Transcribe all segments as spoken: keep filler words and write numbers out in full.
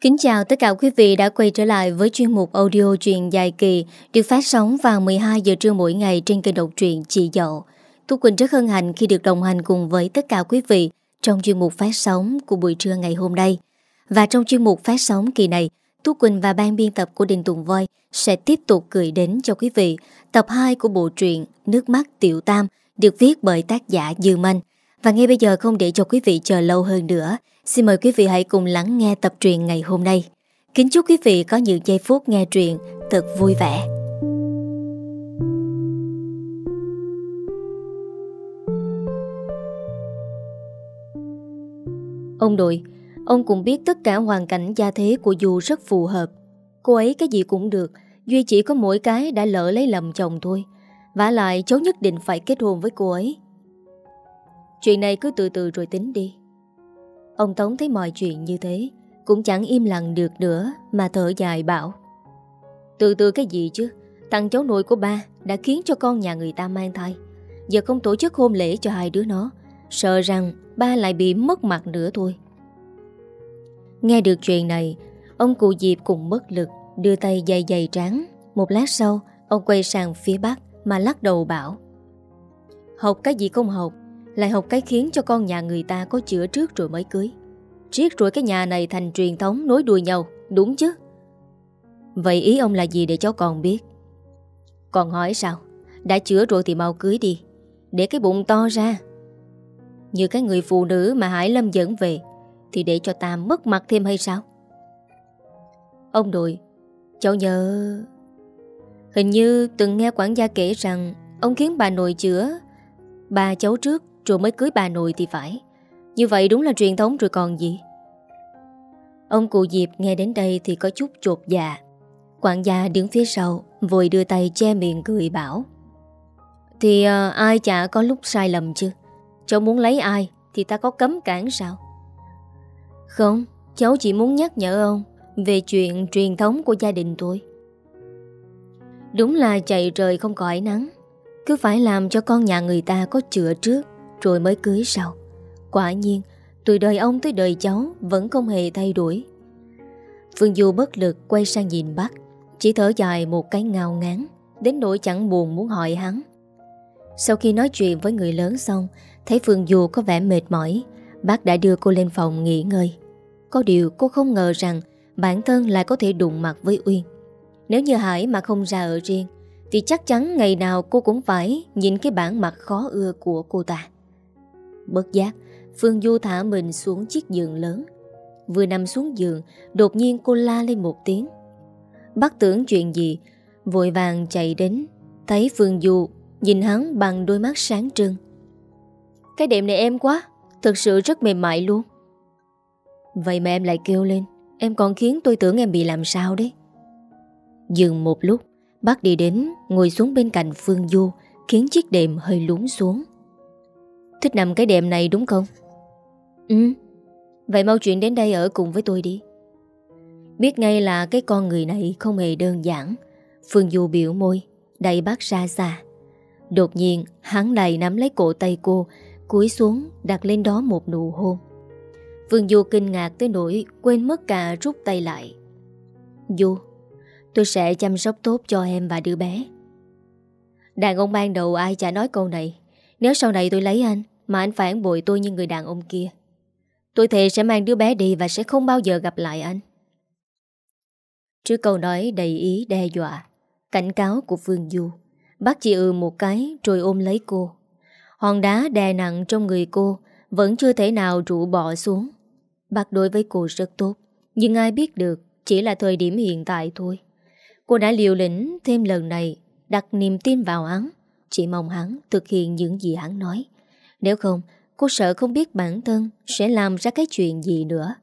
Kính chào tất cả quý vị đã quay trở lại với chuyên mục audio truyện dài kỳ được phát sóng vào mười hai giờ trưa mỗi ngày trên kênh độc truyện Chị Dậu. Tú Quỳnh rất hân hạnh khi được đồng hành cùng với tất cả quý vị trong chuyên mục phát sóng của buổi trưa ngày hôm nay. Và trong chuyên mục phát sóng kỳ này, Tú Quỳnh và ban biên tập của Đình Tùng Voi sẽ tiếp tục gửi đến cho quý vị tập hai của bộ truyện Nước Mắt Tiểu Tam được viết bởi tác giả Dư Manh. Và ngay bây giờ không để cho quý vị chờ lâu hơn nữa, xin mời quý vị hãy cùng lắng nghe tập truyện ngày hôm nay. Kính chúc quý vị có những giây phút nghe truyện thật vui vẻ. Ông nội, ông cũng biết tất cả hoàn cảnh gia thế của Du rất phù hợp. Cô ấy cái gì cũng được, duy chỉ có mỗi cái đã lỡ lấy lầm chồng thôi. Vả lại cháu nhất định phải kết hôn với cô ấy. Chuyện này cứ từ từ rồi tính đi. Ông Tống thấy mọi chuyện như thế cũng chẳng im lặng được nữa mà thở dài bảo: Từ từ cái gì chứ, thằng cháu nội của ba đã khiến cho con nhà người ta mang thai. Giờ không tổ chức hôn lễ cho hai đứa nó, sợ rằng ba lại bị mất mặt nữa thôi. Nghe được chuyện này, ông cụ Diệp cũng bất lực, đưa tay dày dày trán. Một lát sau, ông quay sang phía bác mà lắc đầu bảo: Học cái gì không học, lại học cái khiến cho con nhà người ta có chữa trước rồi mới cưới. Riết rồi cái nhà này thành truyền thống nối đuôi nhau, đúng chứ? Vậy ý ông là gì để cháu còn biết? Còn hỏi sao? Đã chữa rồi thì mau cưới đi, để cái bụng to ra. Như cái người phụ nữ mà Hải Lâm dẫn về thì để cho ta mất mặt thêm hay sao? Ông nội, cháu nhớ... Hình như từng nghe quản gia kể rằng ông khiến bà nội chữa bà cháu trước rồi mới cưới bà nội thì phải. Như vậy đúng là truyền thống rồi còn gì. Ông cụ Diệp nghe đến đây thì có chút chột dạ. Quản gia đứng phía sau vội đưa tay che miệng cười bảo: Thì à, ai chả có lúc sai lầm chứ. Cháu muốn lấy ai thì ta có cấm cản sao? Không, cháu chỉ muốn nhắc nhở ông về chuyện truyền thống của gia đình tôi. Đúng là chạy trời không có ánh nắng, cứ phải làm cho con nhà người ta có chữa trước rồi mới cưới sau. Quả nhiên từ đời ông tới đời cháu vẫn không hề thay đổi. Phương Du bất lực quay sang nhìn bác, chỉ thở dài một cái ngao ngán, đến nỗi chẳng buồn muốn hỏi hắn. Sau khi nói chuyện với người lớn xong, thấy Phương Du có vẻ mệt mỏi, bác đã đưa cô lên phòng nghỉ ngơi. Có điều cô không ngờ rằng bản thân lại có thể đụng mặt với Uyên. Nếu như Hải mà không ra ở riêng thì chắc chắn ngày nào cô cũng phải nhìn cái bản mặt khó ưa của cô ta. Bất giác, Phương Du thả mình xuống chiếc giường lớn. Vừa nằm xuống giường, đột nhiên cô la lên một tiếng. Bác tưởng chuyện gì, vội vàng chạy đến, thấy Phương Du nhìn hắn bằng đôi mắt sáng trưng. Cái đệm này êm quá, thực sự rất mềm mại luôn. Vậy mà em lại kêu lên, em còn khiến tôi tưởng em bị làm sao đấy. Dừng một lúc, bác đi đến ngồi xuống bên cạnh Phương Du, khiến chiếc đệm hơi lún xuống. Thích nằm cái đệm này đúng không? Ừ. Vậy mau chuyển đến đây ở cùng với tôi đi. Biết ngay là cái con người này không hề đơn giản, Phương Du biểu môi đẩy bác ra xa. Đột nhiên hắn đầy nắm lấy cổ tay cô, cúi xuống đặt lên đó một nụ hôn. Phương Du kinh ngạc tới nỗi quên mất cả rút tay lại. Du, tôi sẽ chăm sóc tốt cho em và đứa bé. Đàn ông ban đầu ai chả nói câu này. Nếu sau này tôi lấy anh mà anh phản bội tôi như người đàn ông kia, tôi thề sẽ mang đứa bé đi và sẽ không bao giờ gặp lại anh. Trước câu nói đầy ý đe dọa, cảnh cáo của Phương Du, bác chỉ ừ một cái rồi ôm lấy cô. Hòn đá đè nặng trong người cô vẫn chưa thể nào trụ bỏ xuống. Bác đối với cô rất tốt, nhưng ai biết được chỉ là thời điểm hiện tại thôi. Cô đã liều lĩnh thêm lần này, đặt niềm tin vào hắn, chỉ mong hắn thực hiện những gì hắn nói. Nếu không, cô sợ không biết bản thân sẽ làm ra cái chuyện gì nữa.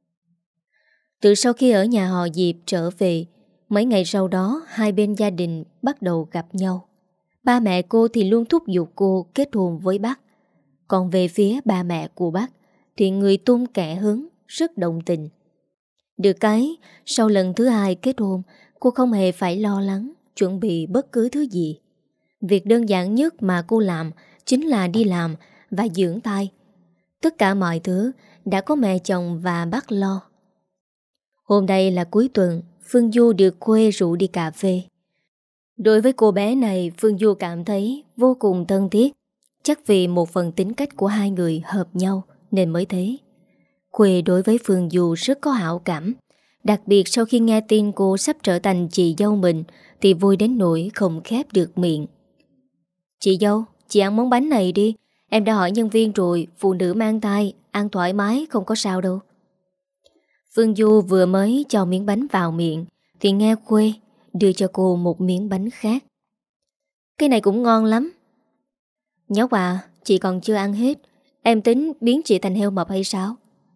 Từ sau khi ở nhà họ Diệp trở về, mấy ngày sau đó hai bên gia đình bắt đầu gặp nhau. Ba mẹ cô thì luôn thúc giục cô kết hôn với bác. Còn về phía ba mẹ của bác thì người tôn kẻ hứng rất đồng tình. Được cái, sau lần thứ hai kết hôn, cô không hề phải lo lắng, chuẩn bị bất cứ thứ gì. Việc đơn giản nhất mà cô làm chính là đi làm và dưỡng thai. Tất cả mọi thứ đã có mẹ chồng và bác lo. Hôm nay là cuối tuần, Phương Du được Khuê rủ đi cà phê. Đối với cô bé này, Phương Du cảm thấy vô cùng thân thiết. Chắc vì một phần tính cách của hai người hợp nhau nên mới thế. Khuê đối với Phương Du rất có hảo cảm. Đặc biệt sau khi nghe tin cô sắp trở thành chị dâu mình thì vui đến nỗi không khép được miệng. Chị dâu, chị ăn món bánh này đi. Em đã hỏi nhân viên rồi, phụ nữ mang thai, ăn thoải mái, không có sao đâu. Phương Du vừa mới cho miếng bánh vào miệng thì nghe Khuê đưa cho cô một miếng bánh khác. Cái này cũng ngon lắm. Nhóc à, chị còn chưa ăn hết. Em tính biến chị thành heo mập hay sao?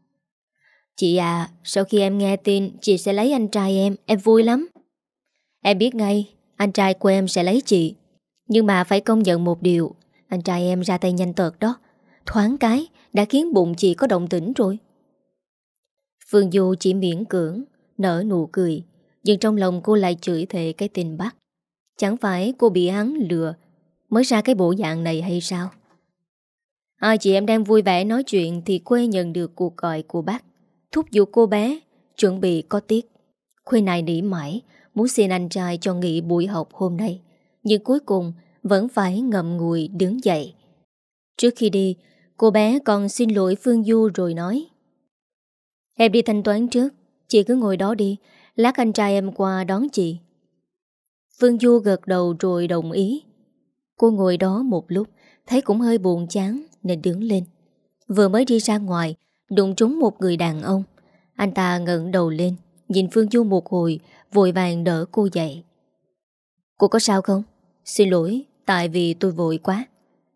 Chị à, sau khi em nghe tin chị sẽ lấy anh trai em, em vui lắm. Em biết ngay, anh trai của em sẽ lấy chị. Nhưng mà phải công nhận một điều, anh trai em ra tay nhanh tợt đó. Thoáng cái đã khiến bụng chị có động tĩnh rồi. Phương Du chỉ miễn cưỡng nở nụ cười, nhưng trong lòng cô lại chửi thề cái tình Bắc. Chẳng phải cô bị hắn lừa mới ra cái bộ dạng này hay sao? Hai chị em đang vui vẻ nói chuyện thì Khuê nhận được cuộc gọi của bác, thúc giục cô bé chuẩn bị có tiết. Khuê này nỉ mãi muốn xin anh trai cho nghỉ buổi học hôm nay, nhưng cuối cùng vẫn phải ngậm ngùi đứng dậy. Trước khi đi, cô bé còn xin lỗi Phương Du rồi nói: Em đi thanh toán trước, chị cứ ngồi đó đi, lát anh trai em qua đón chị. Phương Du gật đầu rồi đồng ý. Cô ngồi đó một lúc, thấy cũng hơi buồn chán nên đứng lên. Vừa mới đi ra ngoài, đụng trúng một người đàn ông. Anh ta ngẩng đầu lên, nhìn Phương Du một hồi, vội vàng đỡ cô dậy. Cô có sao không? Xin lỗi, tại vì tôi vội quá.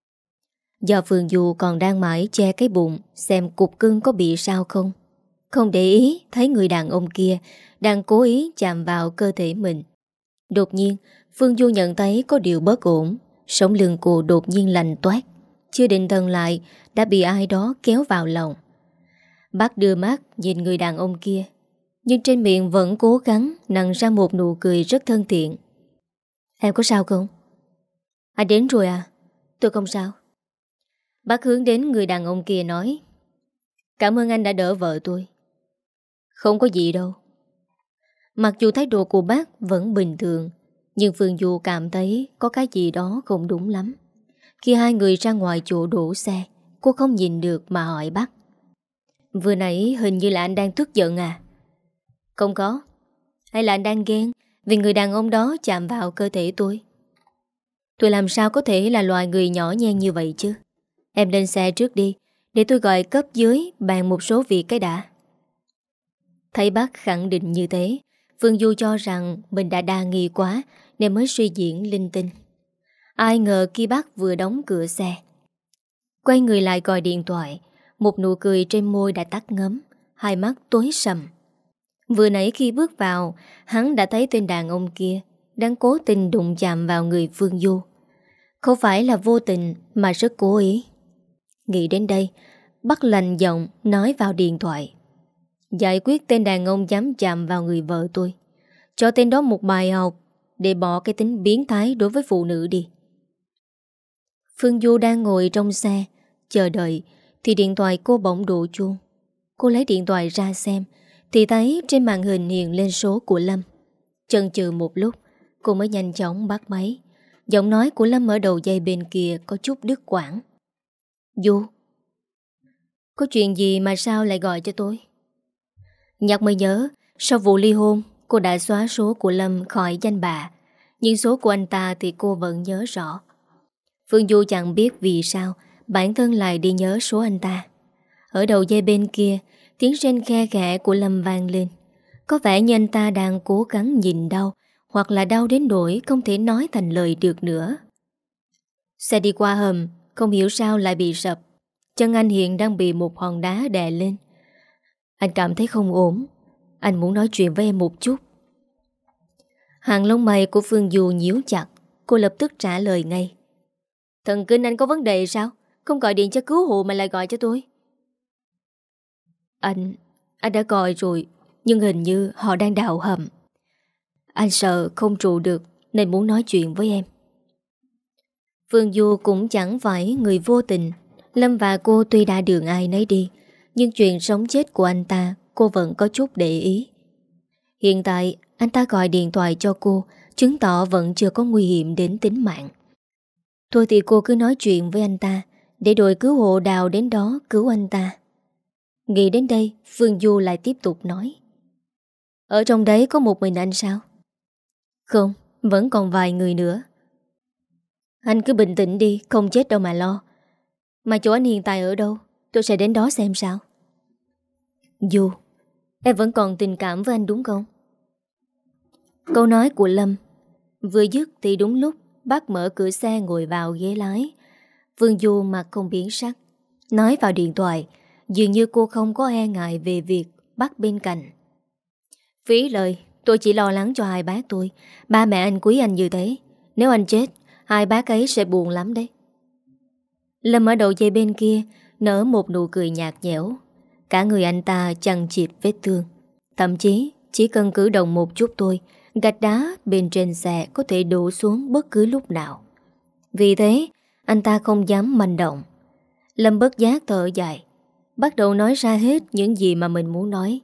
Do Phương Du còn đang mãi che cái bụng, xem cục cưng có bị sao không. Không để ý thấy người đàn ông kia đang cố ý chạm vào cơ thể mình. Đột nhiên Phương Du nhận thấy có điều bất ổn. Sống lưng cô đột nhiên lạnh toát. Chưa định thần lại đã bị ai đó kéo vào lòng. Bác đưa mắt nhìn người đàn ông kia, nhưng trên miệng vẫn cố gắng nặn ra một nụ cười rất thân thiện. Em có sao không? Anh đến rồi à? Tôi không sao. Bác hướng đến người đàn ông kia nói: Cảm ơn anh đã đỡ vợ tôi. Không có gì đâu. Mặc dù thái độ của bác vẫn bình thường, nhưng Phương Du cảm thấy có cái gì đó không đúng lắm. Khi hai người ra ngoài chỗ đổ xe, cô không nhìn được mà hỏi bác: Vừa nãy hình như là anh đang tức giận à? Không có. Hay là anh đang ghen vì người đàn ông đó chạm vào cơ thể tôi? Tôi làm sao có thể là loài người nhỏ nhen như vậy chứ? Em lên xe trước đi, để tôi gọi cấp dưới bàn một số việc cái đã. Thấy bác khẳng định như thế, Phương Du cho rằng mình đã đa nghi quá nên mới suy diễn linh tinh. Ai ngờ khi bác vừa đóng cửa xe, quay người lại gọi điện thoại, một nụ cười trên môi đã tắt ngấm, hai mắt tối sầm. Vừa nãy khi bước vào, hắn đã thấy tên đàn ông kia đang cố tình đụng chạm vào người Phương Du. Không phải là vô tình mà rất cố ý. Nghĩ đến đây, bác lạnh giọng nói vào điện thoại: Giải quyết tên đàn ông dám chạm vào người vợ tôi. Cho tên đó một bài học để bỏ cái tính biến thái đối với phụ nữ đi. Phương Du đang ngồi trong xe chờ đợi thì điện thoại cô bỗng đổ chuông. Cô lấy điện thoại ra xem thì thấy trên màn hình hiện lên số của Lâm. Chần chừ một lúc, cô mới nhanh chóng bắt máy. Giọng nói của Lâm ở đầu dây bên kia có chút đứt quãng. Du, có chuyện gì mà sao lại gọi cho tôi? Nhắc mới nhớ, sau vụ ly hôn, cô đã xóa số của Lâm khỏi danh bạ, nhưng số của anh ta thì cô vẫn nhớ rõ. Phương Du chẳng biết vì sao bản thân lại đi nhớ số anh ta. Ở đầu dây bên kia, tiếng rên khe khẽ của Lâm vang lên. Có vẻ như anh ta đang cố gắng nhìn đau, hoặc là đau đến nỗi không thể nói thành lời được nữa. Xe đi qua hầm, không hiểu sao lại bị sập. Chân anh hiện đang bị một hòn đá đè lên. Anh cảm thấy không ổn. Anh muốn nói chuyện với em một chút. Hàng lông mày của Phương Du nhíu chặt. Cô lập tức trả lời ngay: Thần kinh anh có vấn đề sao? Không gọi điện cho cứu hộ mà lại gọi cho tôi. Anh Anh đã gọi rồi, nhưng hình như họ đang đào hầm. Anh sợ không trụ được nên muốn nói chuyện với em. Phương Du cũng chẳng phải người vô tình. Lâm và cô tuy đã đường ai nấy đi, nhưng chuyện sống chết của anh ta cô vẫn có chút để ý. Hiện tại anh ta gọi điện thoại cho cô, chứng tỏ vẫn chưa có nguy hiểm đến tính mạng. Thôi thì cô cứ nói chuyện với anh ta, để đội cứu hộ Đào đến đó cứu anh ta. Nghĩ đến đây, Phương Du lại tiếp tục nói. Ở trong đấy có một mình anh sao? Không, vẫn còn vài người nữa. Anh cứ bình tĩnh đi, không chết đâu mà lo. Mà chỗ anh hiện tại ở đâu? Tôi sẽ đến đó xem sao. Du, em vẫn còn tình cảm với anh đúng không? Câu nói của Lâm vừa dứt thì đúng lúc bác mở cửa xe ngồi vào ghế lái. Phương Du mặt không biến sắc, nói vào điện thoại, dường như cô không có e ngại về việc bác bên cạnh. Phí lời, tôi chỉ lo lắng cho hai bác tôi. Ba mẹ anh quý anh như thế, nếu anh chết, hai bác ấy sẽ buồn lắm đấy. Lâm ở đầu dây bên kia nở một nụ cười nhạt nhẽo. Cả người anh ta chằng chịt vết thương. Thậm chí chỉ cần cử động một chút thôi, gạch đá bên trên xe có thể đổ xuống bất cứ lúc nào. Vì thế anh ta không dám manh động. Lâm bất giác thở dài, bắt đầu nói ra hết những gì mà mình muốn nói.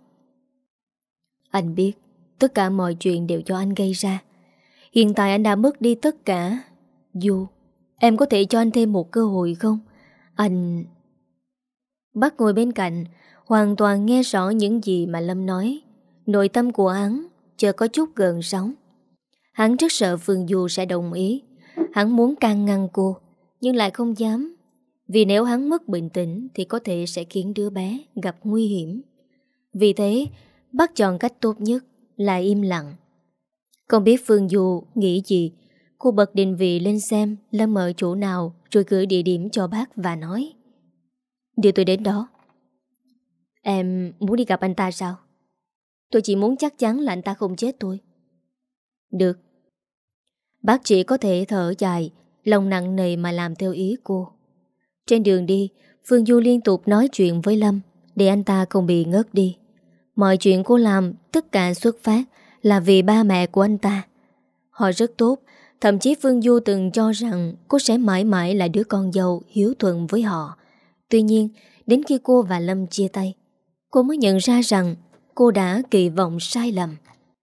Anh biết tất cả mọi chuyện đều do anh gây ra. Hiện tại anh đã mất đi tất cả. Du, em có thể cho anh thêm một cơ hội không? Anh... Bác ngồi bên cạnh hoàn toàn nghe rõ những gì mà Lâm nói. Nội tâm của hắn chợt có chút gợn sóng. Hắn rất sợ Phương Du sẽ đồng ý. Hắn muốn can ngăn cô, nhưng lại không dám. Vì nếu hắn mất bình tĩnh thì có thể sẽ khiến đứa bé gặp nguy hiểm. Vì thế bác chọn cách tốt nhất là im lặng. Không biết Phương Du nghĩ gì, cô bật định vị lên xem Lâm ở chỗ nào, rồi gửi địa điểm cho bác và nói: đưa tôi đến đó. Em muốn đi gặp anh ta sao? Tôi chỉ muốn chắc chắn là anh ta không chết thôi. Được. Bác chỉ có thể thở dài, lòng nặng nề mà làm theo ý cô. Trên đường đi, Phương Du liên tục nói chuyện với Lâm để anh ta không bị ngất đi. Mọi chuyện cô làm tất cả xuất phát là vì ba mẹ của anh ta. Họ rất tốt. Thậm chí Phương Du từng cho rằng cô sẽ mãi mãi là đứa con dâu hiếu thuận với họ. Tuy nhiên, đến khi cô và Lâm chia tay, cô mới nhận ra rằng cô đã kỳ vọng sai lầm.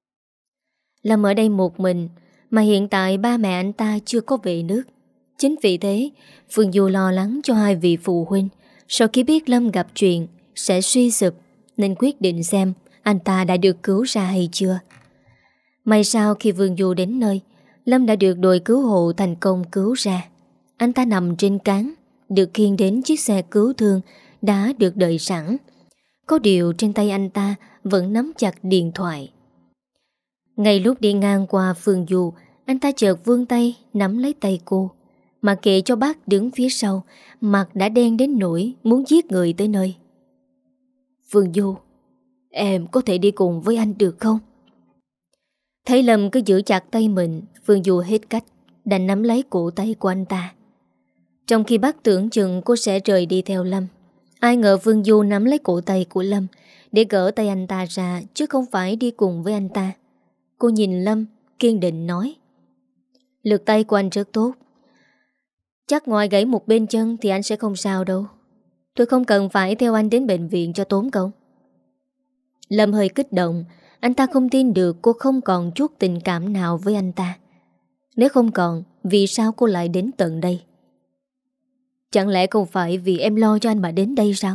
Lâm ở đây một mình, mà hiện tại ba mẹ anh ta chưa có về nước. Chính vì thế, Phương Du lo lắng cho hai vị phụ huynh. Sau khi biết Lâm gặp chuyện sẽ suy sụp, nên quyết định xem anh ta đã được cứu ra hay chưa. May sao khi Phương Du đến nơi, Lâm đã được đội cứu hộ thành công cứu ra. Anh ta nằm trên cáng, được khiêng đến chiếc xe cứu thương đã được đợi sẵn. Có điều trên tay anh ta vẫn nắm chặt điện thoại. Ngay lúc đi ngang qua Phương Du, anh ta chợt vươn tay nắm lấy tay cô. Mà kệ cho bác đứng phía sau, mặt đã đen đến nỗi muốn giết người tới nơi. Phương Du, em có thể đi cùng với anh được không? Thấy Lâm cứ giữ chặt tay mình, Phương Du hết cách đành nắm lấy cổ tay của anh ta. Trong khi bác tưởng chừng cô sẽ rời đi theo Lâm, ai ngờ Phương Du nắm lấy cổ tay của Lâm để gỡ tay anh ta ra, chứ không phải đi cùng với anh ta. Cô nhìn Lâm kiên định nói: lực tay của anh rất tốt. Chắc ngoài gãy một bên chân thì anh sẽ không sao đâu. Tôi không cần phải theo anh đến bệnh viện cho tốn công. Lâm hơi kích động. Anh ta không tin được cô không còn chút tình cảm nào với anh ta. Nếu không còn, vì sao cô lại đến tận đây? Chẳng lẽ không phải vì em lo cho anh mà đến đây sao?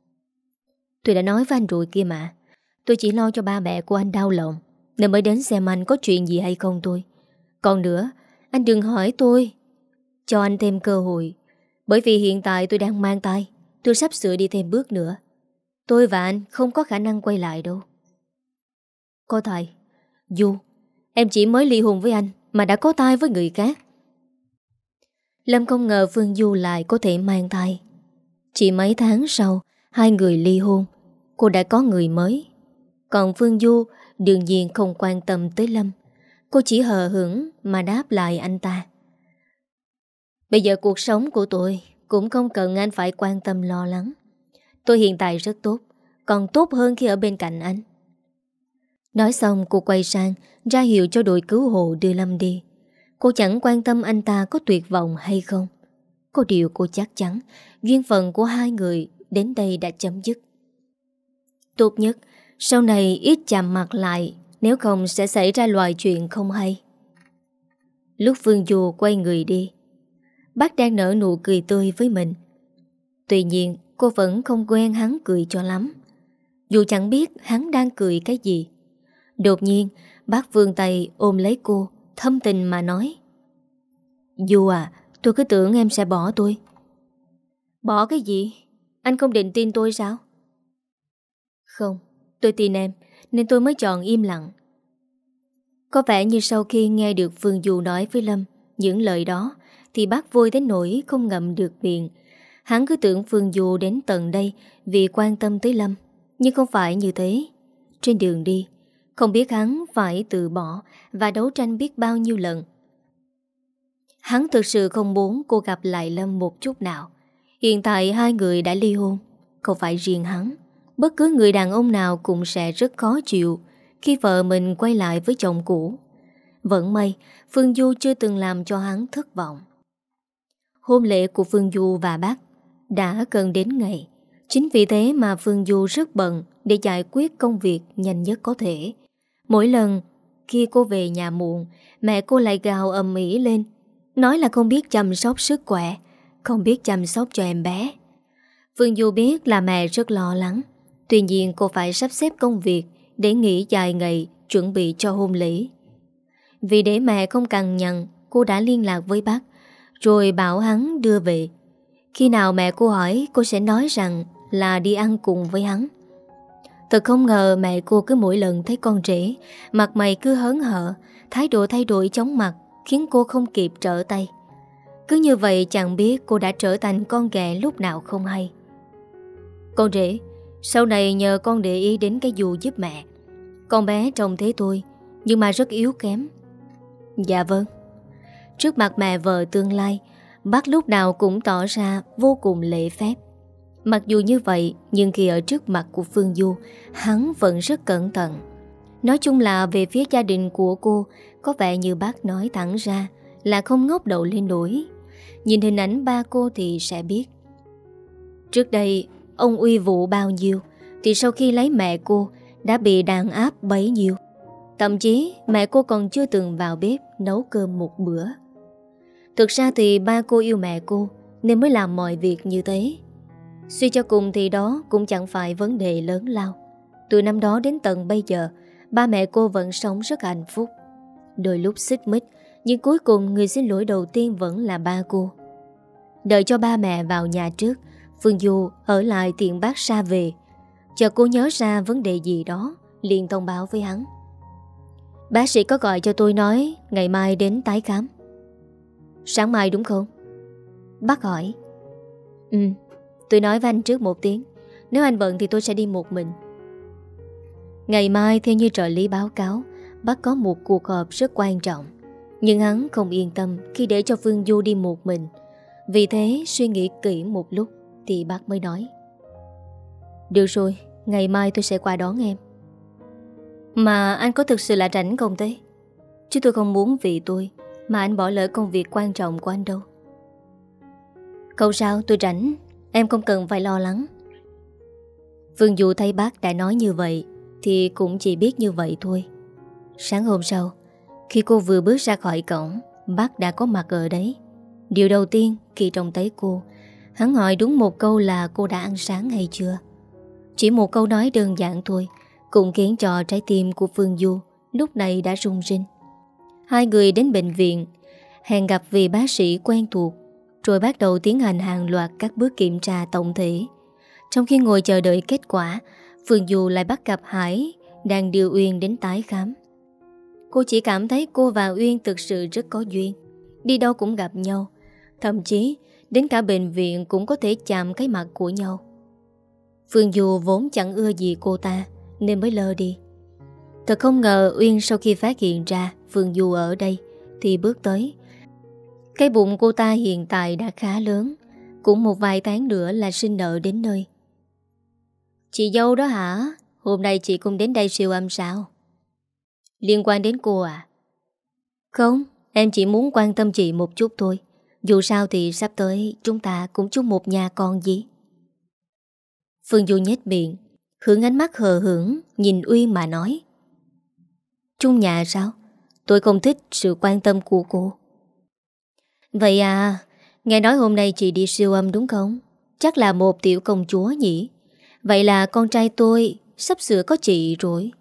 Tôi đã nói với anh rồi kia mà. Tôi chỉ lo cho ba mẹ của anh đau lòng, nên mới đến xem anh có chuyện gì hay không thôi. Còn nữa, anh đừng hỏi tôi. Cho anh thêm cơ hội. Bởi vì hiện tại tôi đang mang thai. Tôi sắp sửa đi thêm bước nữa. Tôi và anh không có khả năng quay lại đâu. Có thầy, Du, em chỉ mới ly hôn với anh mà đã có thai với người khác. Lâm không ngờ Phương Du lại có thể mang thai. Chỉ mấy tháng sau, hai người ly hôn, cô đã có người mới. Còn Phương Du đương nhiên không quan tâm tới Lâm. Cô chỉ hờ hững mà đáp lại anh ta: bây giờ cuộc sống của tôi cũng không cần anh phải quan tâm lo lắng. Tôi hiện tại rất tốt, còn tốt hơn khi ở bên cạnh anh. Nói xong cô quay sang ra hiệu cho đội cứu hộ đưa Lâm đi. Cô chẳng quan tâm anh ta có tuyệt vọng hay không. Có điều cô chắc chắn duyên phận của hai người đến đây đã chấm dứt. Tốt nhất sau này ít chạm mặt lại Nếu không sẽ xảy ra loại chuyện không hay. Lúc Phương Du quay người đi, bác đang nở nụ cười tươi với mình. Tuy nhiên cô vẫn không quen hắn cười cho lắm, dù chẳng biết hắn đang cười cái gì. Đột nhiên bác vươn tay ôm lấy cô, thâm tình mà nói: Du à, tôi cứ tưởng em sẽ bỏ tôi. Bỏ cái gì? Anh không định tin tôi sao? Không, tôi tin em, nên tôi mới chọn im lặng. Có vẻ như sau khi nghe được Phương Du nói với Lâm những lời đó, thì bác vui đến nỗi không ngậm được miệng. Hắn cứ tưởng Phương Du đến tận đây vì quan tâm tới Lâm, nhưng không phải như thế. Trên đường đi, không biết hắn phải từ bỏ và đấu tranh biết bao nhiêu lần. Hắn thực sự không muốn cô gặp lại Lâm một chút nào. Hiện tại hai người đã ly hôn. Không phải riêng hắn, bất cứ người đàn ông nào cũng sẽ rất khó chịu khi vợ mình quay lại với chồng cũ. Vẫn may Phương Du chưa từng làm cho hắn thất vọng. Hôn lễ của Phương Du và bác đã gần đến ngày. Chính vì thế mà Phương Du rất bận để giải quyết công việc nhanh nhất có thể. Mỗi lần khi cô về nhà muộn, mẹ cô lại gào ầm ĩ lên, nói là không biết chăm sóc sức khỏe, không biết chăm sóc cho em bé. Phương Du biết là mẹ rất lo lắng. Tuy nhiên cô phải sắp xếp công việc để nghỉ dài ngày chuẩn bị cho hôn lễ. Vì để mẹ không cằn nhằn, cô đã liên lạc với bác, rồi bảo hắn đưa về. Khi nào mẹ cô hỏi, cô sẽ nói rằng là đi ăn cùng với hắn. Thật không ngờ mẹ cô cứ mỗi lần thấy con rể, mặt mày cứ hớn hở, thái độ thay đổi chóng mặt, khiến cô không kịp trở tay. Cứ như vậy chẳng biết cô đã trở thành con ghẻ lúc nào không hay. Con rể, sau này nhờ con để ý đến cái dù giúp mẹ. Con bé trông thế thôi, nhưng mà rất yếu kém. Dạ vâng. Trước mặt mẹ vợ tương lai, bác lúc nào cũng tỏ ra vô cùng lễ phép. Mặc dù như vậy, nhưng khi ở trước mặt của Phương Du, hắn vẫn rất cẩn thận. Nói chung là về phía gia đình của cô, có vẻ như bác nói thẳng ra là không ngóc đầu lên nổi. Nhìn hình ảnh ba cô thì sẽ biết. Trước đây, ông uy vũ bao nhiêu, thì sau khi lấy mẹ cô, đã bị đàn áp bấy nhiêu. Thậm chí mẹ cô còn chưa từng vào bếp nấu cơm một bữa. Thực ra thì ba cô yêu mẹ cô nên mới làm mọi việc như thế. Suy cho cùng thì đó cũng chẳng phải vấn đề lớn lao. Từ năm đó đến tận bây giờ, ba mẹ cô vẫn sống rất hạnh phúc. Đôi lúc xích mích, nhưng cuối cùng người xin lỗi đầu tiên vẫn là ba cô. Đợi cho ba mẹ vào nhà trước, Phương Du ở lại tiện bác ra về. Chợt cô nhớ ra vấn đề gì đó, liền thông báo với hắn. Bác sĩ có gọi cho tôi nói ngày mai đến tái khám. Sáng mai đúng không? Bác hỏi. Ừ, tôi nói với anh trước một tiếng. Nếu anh bận thì tôi sẽ đi một mình. Ngày mai theo như trợ lý báo cáo, bác có một cuộc họp rất quan trọng. Nhưng hắn không yên tâm khi để cho Phương Du đi một mình. Vì thế suy nghĩ kỹ một lúc thì bác mới nói. Được rồi, ngày mai tôi sẽ qua đón em. Mà anh có thực sự là rảnh không thế? Chứ tôi không muốn vì tôi mà anh bỏ lỡ công việc quan trọng của anh đâu. Không sao, tôi rảnh. Em không cần phải lo lắng. Phương Du thấy bác đã nói như vậy thì cũng chỉ biết như vậy thôi. Sáng hôm sau, khi cô vừa bước ra khỏi cổng, bác đã có mặt ở đấy. Điều đầu tiên khi trông thấy cô, hắn hỏi đúng một câu là cô đã ăn sáng hay chưa. Chỉ một câu nói đơn giản thôi cũng khiến cho trái tim của Phương Du lúc này đã rung rinh. Hai người đến bệnh viện, hẹn gặp vì bác sĩ quen thuộc, rồi bắt đầu tiến hành hàng loạt các bước kiểm tra tổng thể. Trong khi ngồi chờ đợi kết quả, Phương Du lại bắt gặp Hải đang đưa Uyên đến tái khám. Cô chỉ cảm thấy cô và Uyên thực sự rất có duyên, đi đâu cũng gặp nhau, thậm chí đến cả bệnh viện cũng có thể chạm cái mặt của nhau. Phương Du vốn chẳng ưa gì cô ta nên mới lơ đi. Thật không ngờ Uyên sau khi phát hiện ra Phương Du ở đây thì bước tới. Cái bụng cô ta hiện tại đã khá lớn, cũng một vài tháng nữa là sinh nở đến nơi. Chị dâu đó hả? Hôm nay chị cũng đến đây siêu âm sao? Liên quan đến cô à? Không, em chỉ muốn quan tâm chị một chút thôi. Dù sao thì sắp tới chúng ta cũng chung một nhà con gì. Phương Du nhếch miệng, hướng ánh mắt hờ hững nhìn Uyên mà nói. Chung nhà sao? Tôi không thích sự quan tâm của cô. Vậy à, nghe nói hôm nay chị đi siêu âm đúng không? Chắc là một tiểu công chúa nhỉ? Vậy là con trai tôi sắp sửa có chị rồi.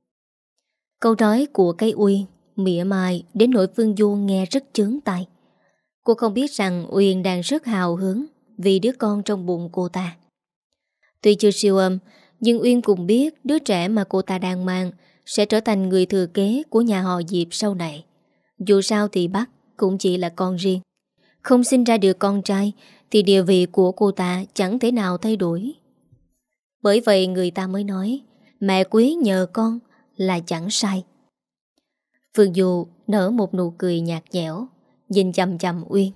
Câu nói của cái Uyên mỉa mai đến nỗi Phương Du nghe rất chướng tai. Cô không biết rằng Uyên đang rất hào hứng vì đứa con trong bụng cô ta. Tuy chưa siêu âm, nhưng Uyên cũng biết đứa trẻ mà cô ta đang mang sẽ trở thành người thừa kế của nhà họ Diệp sau này. Dù sao thì bác cũng chỉ là con riêng. Không sinh ra được con trai thì địa vị của cô ta chẳng thể nào thay đổi. Bởi vậy người ta mới nói mẹ quý nhờ con là chẳng sai. Phương Du nở một nụ cười nhạt nhẽo, nhìn chằm chằm Uyên.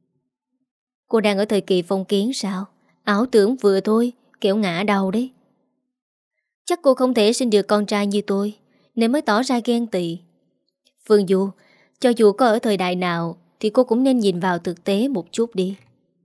Cô đang ở thời kỳ phong kiến sao? Ảo tưởng vừa thôi, kẻo ngã đầu đấy. Chắc cô không thể sinh được con trai như tôi nên mới tỏ ra ghen tị. Phương Du, cho dù có ở thời đại nào thì cô cũng nên nhìn vào thực tế một chút đi.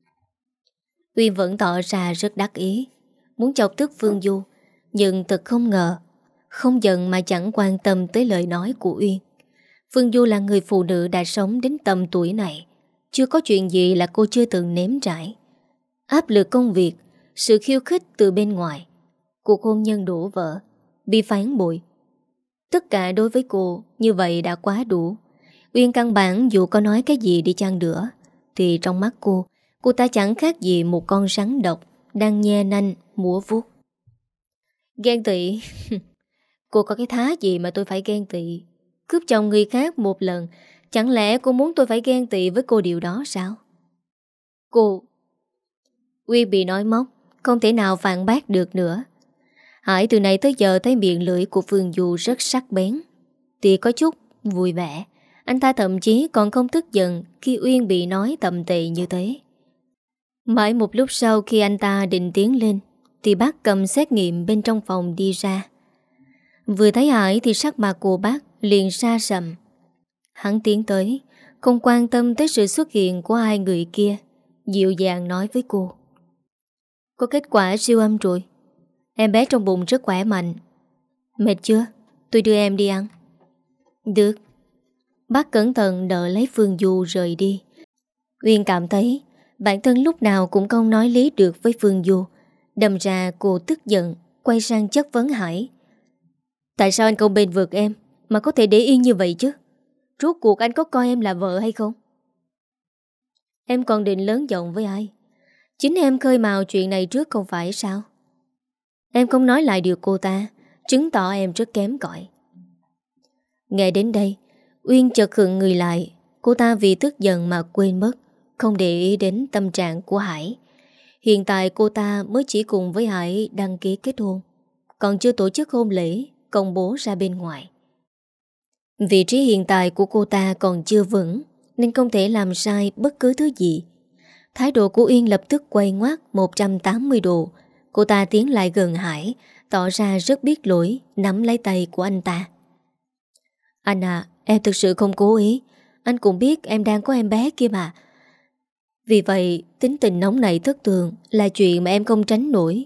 Uyên vẫn tỏ ra rất đắc ý, muốn chọc tức Phương Du, nhưng thật không ngờ, không giận mà chẳng quan tâm tới lời nói của Uyên. Phương Du là người phụ nữ đã sống đến tầm tuổi này, chưa có chuyện gì là cô chưa từng nếm trải. Áp lực công việc, sự khiêu khích từ bên ngoài, cuộc hôn nhân đổ vỡ, bị phản bội. Tất cả đối với cô như vậy đã quá đủ. Uyên căn bản dù có nói cái gì đi chăng nữa thì trong mắt cô, cô ta chẳng khác gì một con rắn độc đang nhe nanh múa vuốt. Ghen tị? Cô có cái thá gì mà tôi phải ghen tị? Cướp chồng người khác một lần, chẳng lẽ cô muốn tôi phải ghen tị với cô điều đó sao? Cô... Uyên bị nói móc, không thể nào phản bác được nữa. Hải từ nãy tới giờ thấy miệng lưỡi của Phương Du rất sắc bén, thì có chút vui vẻ. Anh ta thậm chí còn không tức giận khi Uyên bị nói tầm tệ như thế. Mãi một lúc sau khi anh ta định tiến lên thì bác cầm xét nghiệm bên trong phòng đi ra. Vừa thấy Hải thì sắc mặt của bác liền sa sầm. Hắn tiến tới, không quan tâm tới sự xuất hiện của hai người kia, dịu dàng nói với cô. Có kết quả siêu âm rồi. Em bé trong bụng rất khỏe mạnh. Mệt chưa? Tôi đưa em đi ăn. Được. Bác cẩn thận đỡ lấy Phương Du rời đi. Uyên cảm thấy bản thân lúc nào cũng không nói lý được với Phương Du. Đâm ra cô tức giận, quay sang chất vấn Hải. Tại sao anh không bênh vực em mà có thể để yên như vậy chứ? Rốt cuộc anh có coi em là vợ hay không? Em còn định lớn giọng với ai? Chính em khơi mào chuyện này trước không phải sao? Em không nói lại được cô ta, chứng tỏ em rất kém cỏi. Nghe đến đây, Uyên chợt khựng người lại. Cô ta vì tức giận mà quên mất, không để ý đến tâm trạng của Hải. Hiện tại cô ta mới chỉ cùng với Hải đăng ký kết hôn, còn chưa tổ chức hôn lễ công bố ra bên ngoài. Vị trí hiện tại của cô ta còn chưa vững, nên không thể làm sai bất cứ thứ gì. Thái độ của Uyên lập tức quay ngoắt một trăm tám mươi độ. Cô ta tiến lại gần Hải, tỏ ra rất biết lỗi, nắm lấy tay của anh ta. Anh à, em thực sự không cố ý. Anh cũng biết em đang có em bé kia mà. Vì vậy, tính tình nóng nảy thất thường là chuyện mà em không tránh nổi.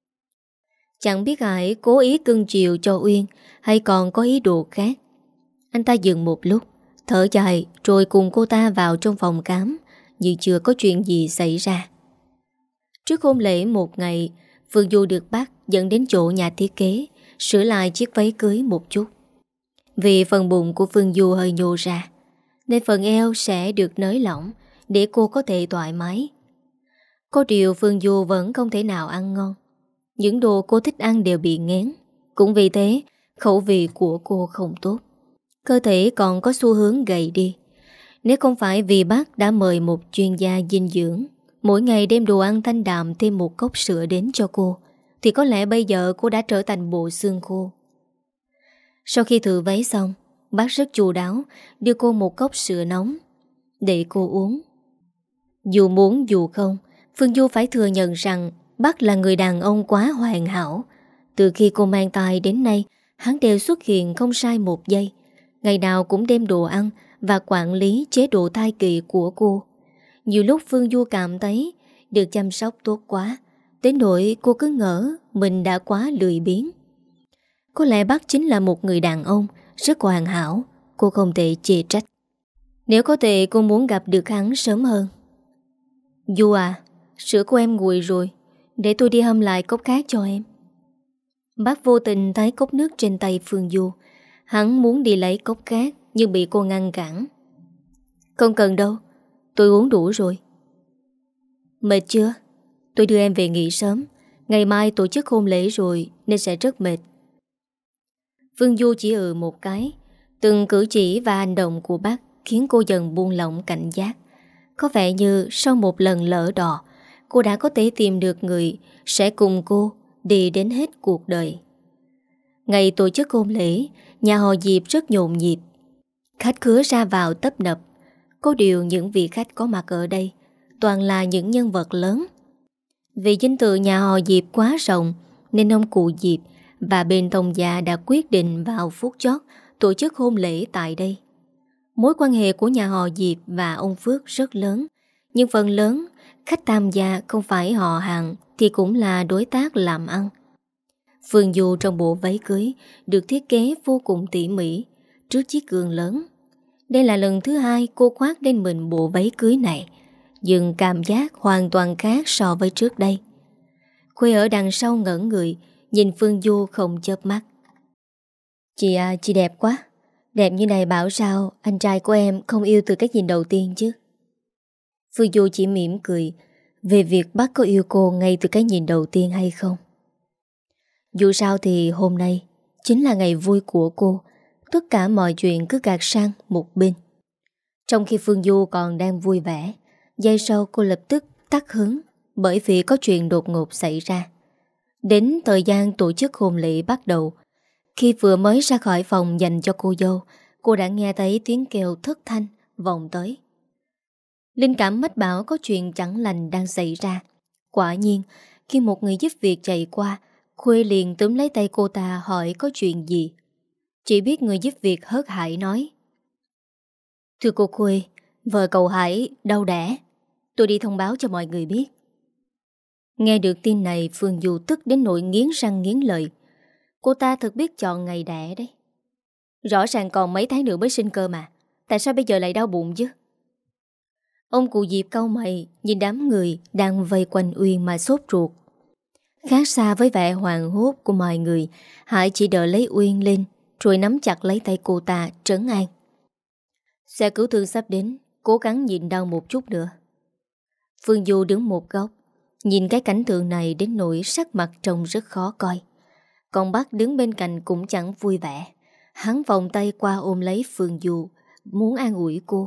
Chẳng biết Hải cố ý cưng chiều cho Uyên hay còn có ý đồ khác. Anh ta dừng một lúc, thở dài rồi cùng cô ta vào trong phòng khám, như chưa có chuyện gì xảy ra. Trước hôn lễ một ngày, Phương Du được bác dẫn đến chỗ nhà thiết kế, sửa lại chiếc váy cưới một chút. Vì phần bụng của Phương Du hơi nhô ra, nên phần eo sẽ được nới lỏng để cô có thể thoải mái. Có điều Phương Du vẫn không thể nào ăn ngon. Những đồ cô thích ăn đều bị nghén. Cũng vì thế, khẩu vị của cô không tốt. Cơ thể còn có xu hướng gầy đi. Nếu không phải vì bác đã mời một chuyên gia dinh dưỡng, mỗi ngày đem đồ ăn thanh đạm thêm một cốc sữa đến cho cô, thì có lẽ bây giờ cô đã trở thành bộ xương khô. Sau khi thử váy xong, bác rất chu đáo đưa cô một cốc sữa nóng để cô uống. Dù muốn dù không, Phương Du phải thừa nhận rằng bác là người đàn ông quá hoàn hảo. Từ khi cô mang thai đến nay, hắn đều xuất hiện không sai một giây. Ngày nào cũng đem đồ ăn và quản lý chế độ thai kỳ của cô. Nhiều lúc Phương Du cảm thấy được chăm sóc tốt quá, đến nỗi cô cứ ngỡ mình đã quá lười biếng. Có lẽ bác chính là một người đàn ông rất hoàn hảo. Cô không thể chê trách. Nếu có thể cô muốn gặp được hắn sớm hơn. Du à, sữa của em nguội rồi, để tôi đi hâm lại cốc khác cho em. Bác vô tình thấy cốc nước trên tay Phương Du. Hắn muốn đi lấy cốc khác nhưng bị cô ngăn cản. Không cần đâu, tôi uống đủ rồi. Mệt chưa? Tôi đưa em về nghỉ sớm. Ngày mai tổ chức hôn lễ rồi nên sẽ rất mệt. Phương Du chỉ ừ một cái. Từng cử chỉ và hành động của bác khiến cô dần buông lỏng cảnh giác. Có vẻ như sau một lần lỡ đò, cô đã có thể tìm được người sẽ cùng cô đi đến hết cuộc đời. Ngày tổ chức hôn lễ, nhà họ Diệp rất nhộn nhịp. Khách khứa ra vào tấp nập. Có điều những vị khách có mặt ở đây toàn là những nhân vật lớn. Vì danh tự nhà họ Diệp quá rộng nên ông cụ Diệp và bên Tông Gia đã quyết định vào phút chót tổ chức hôn lễ tại đây. Mối quan hệ của nhà họ Diệp và ông Phước rất lớn, nhưng phần lớn khách tham gia không phải họ hàng thì cũng là đối tác làm ăn. Phương Du trong bộ váy cưới được thiết kế vô cùng tỉ mỉ trước chiếc gương lớn. Đây là lần thứ hai cô khoác lên mình bộ váy cưới này, nhưng cảm giác hoàn toàn khác so với trước đây. Khuê ở đằng sau ngẩn người, nhìn Phương Du không chớp mắt. Chị à, chị đẹp quá. Đẹp như này bảo sao anh trai của em không yêu từ cái nhìn đầu tiên chứ. Phương Du chỉ mỉm cười về việc bác có yêu cô ngay từ cái nhìn đầu tiên hay không. Dù sao thì hôm nay chính là ngày vui của cô. Tất cả mọi chuyện cứ gạt sang một bên. Trong khi Phương Du còn đang vui vẻ, giây sau cô lập tức tắt hứng bởi vì có chuyện đột ngột xảy ra. Đến thời gian tổ chức hôn lễ bắt đầu, khi vừa mới ra khỏi phòng dành cho cô dâu, cô đã nghe thấy tiếng kêu thất thanh vọng tới. Linh cảm mách bảo có chuyện chẳng lành đang xảy ra. Quả nhiên, khi một người giúp việc chạy qua, Khuê liền túm lấy tay cô ta hỏi có chuyện gì. Chỉ biết người giúp việc hớt hải nói: Thưa cô Khuê, vợ cậu Hải đau đẻ. Tôi đi thông báo cho mọi người biết. Nghe được tin này, Phương Du tức đến nỗi nghiến răng nghiến lợi. Cô ta thật biết chọn ngày đẻ đấy. Rõ ràng còn mấy tháng nữa mới sinh cơ mà. Tại sao bây giờ lại đau bụng chứ? Ông cụ Diệp cau mày nhìn đám người đang vây quanh Uyên mà sốt ruột. Khác xa với vẻ hoàng hốt của mọi người, Hải chỉ đợi lấy Uyên lên rồi nắm chặt lấy tay cô ta trấn an. Xe cứu thương sắp đến, cố gắng nhịn đau một chút nữa. Phương Du đứng một góc, nhìn cái cảnh tượng này đến nỗi sắc mặt trông rất khó coi. Còn bác đứng bên cạnh cũng chẳng vui vẻ. Hắn vòng tay qua ôm lấy Phương Du, muốn an ủi cô.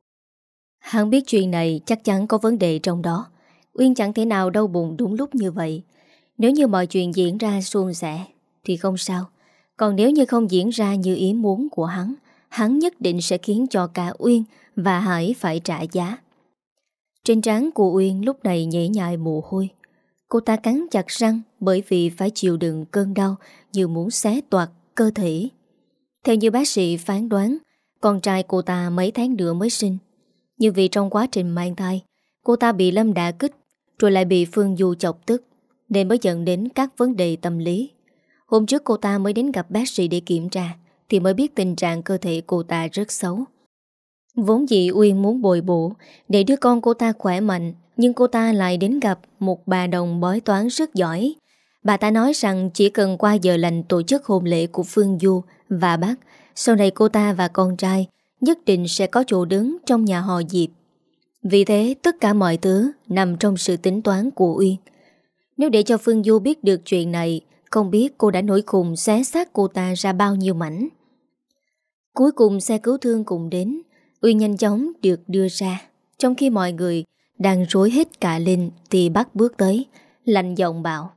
Hắn biết chuyện này chắc chắn có vấn đề trong đó. Uyên chẳng thể nào đau bụng đúng lúc như vậy. Nếu như mọi chuyện diễn ra suôn sẻ thì không sao. Còn nếu như không diễn ra như ý muốn của hắn, hắn nhất định sẽ khiến cho cả Uyên và Hải phải trả giá. Trên trán của Uyên lúc này nhễ nhại mồ hôi. Cô ta cắn chặt răng bởi vì phải chịu đựng cơn đau như muốn xé toạc cơ thể. Theo như bác sĩ phán đoán, con trai cô ta mấy tháng nữa mới sinh. Nhưng vì trong quá trình mang thai, cô ta bị Lâm đả kích, rồi lại bị Phương Du chọc tức, nên mới dẫn đến các vấn đề tâm lý. Hôm trước cô ta mới đến gặp bác sĩ để kiểm tra, thì mới biết tình trạng cơ thể cô ta rất xấu. Vốn dĩ Uyên muốn bồi bổ để đứa con cô ta khỏe mạnh, nhưng cô ta lại đến gặp một bà đồng bói toán rất giỏi. Bà ta nói rằng chỉ cần qua giờ lành tổ chức hôn lễ của Phương Du và bác, sau này cô ta và con trai nhất định sẽ có chỗ đứng trong nhà họ Diệp. Vì thế tất cả mọi thứ nằm trong sự tính toán của Uyên. Nếu để cho Phương Du biết được chuyện này, không biết cô đã nổi khùng xé xác cô ta ra bao nhiêu mảnh. Cuối cùng xe cứu thương cùng đến. Uyên nhanh chóng được đưa ra. Trong khi mọi người đang rối hết cả lên thì bác bước tới, lạnh giọng bảo: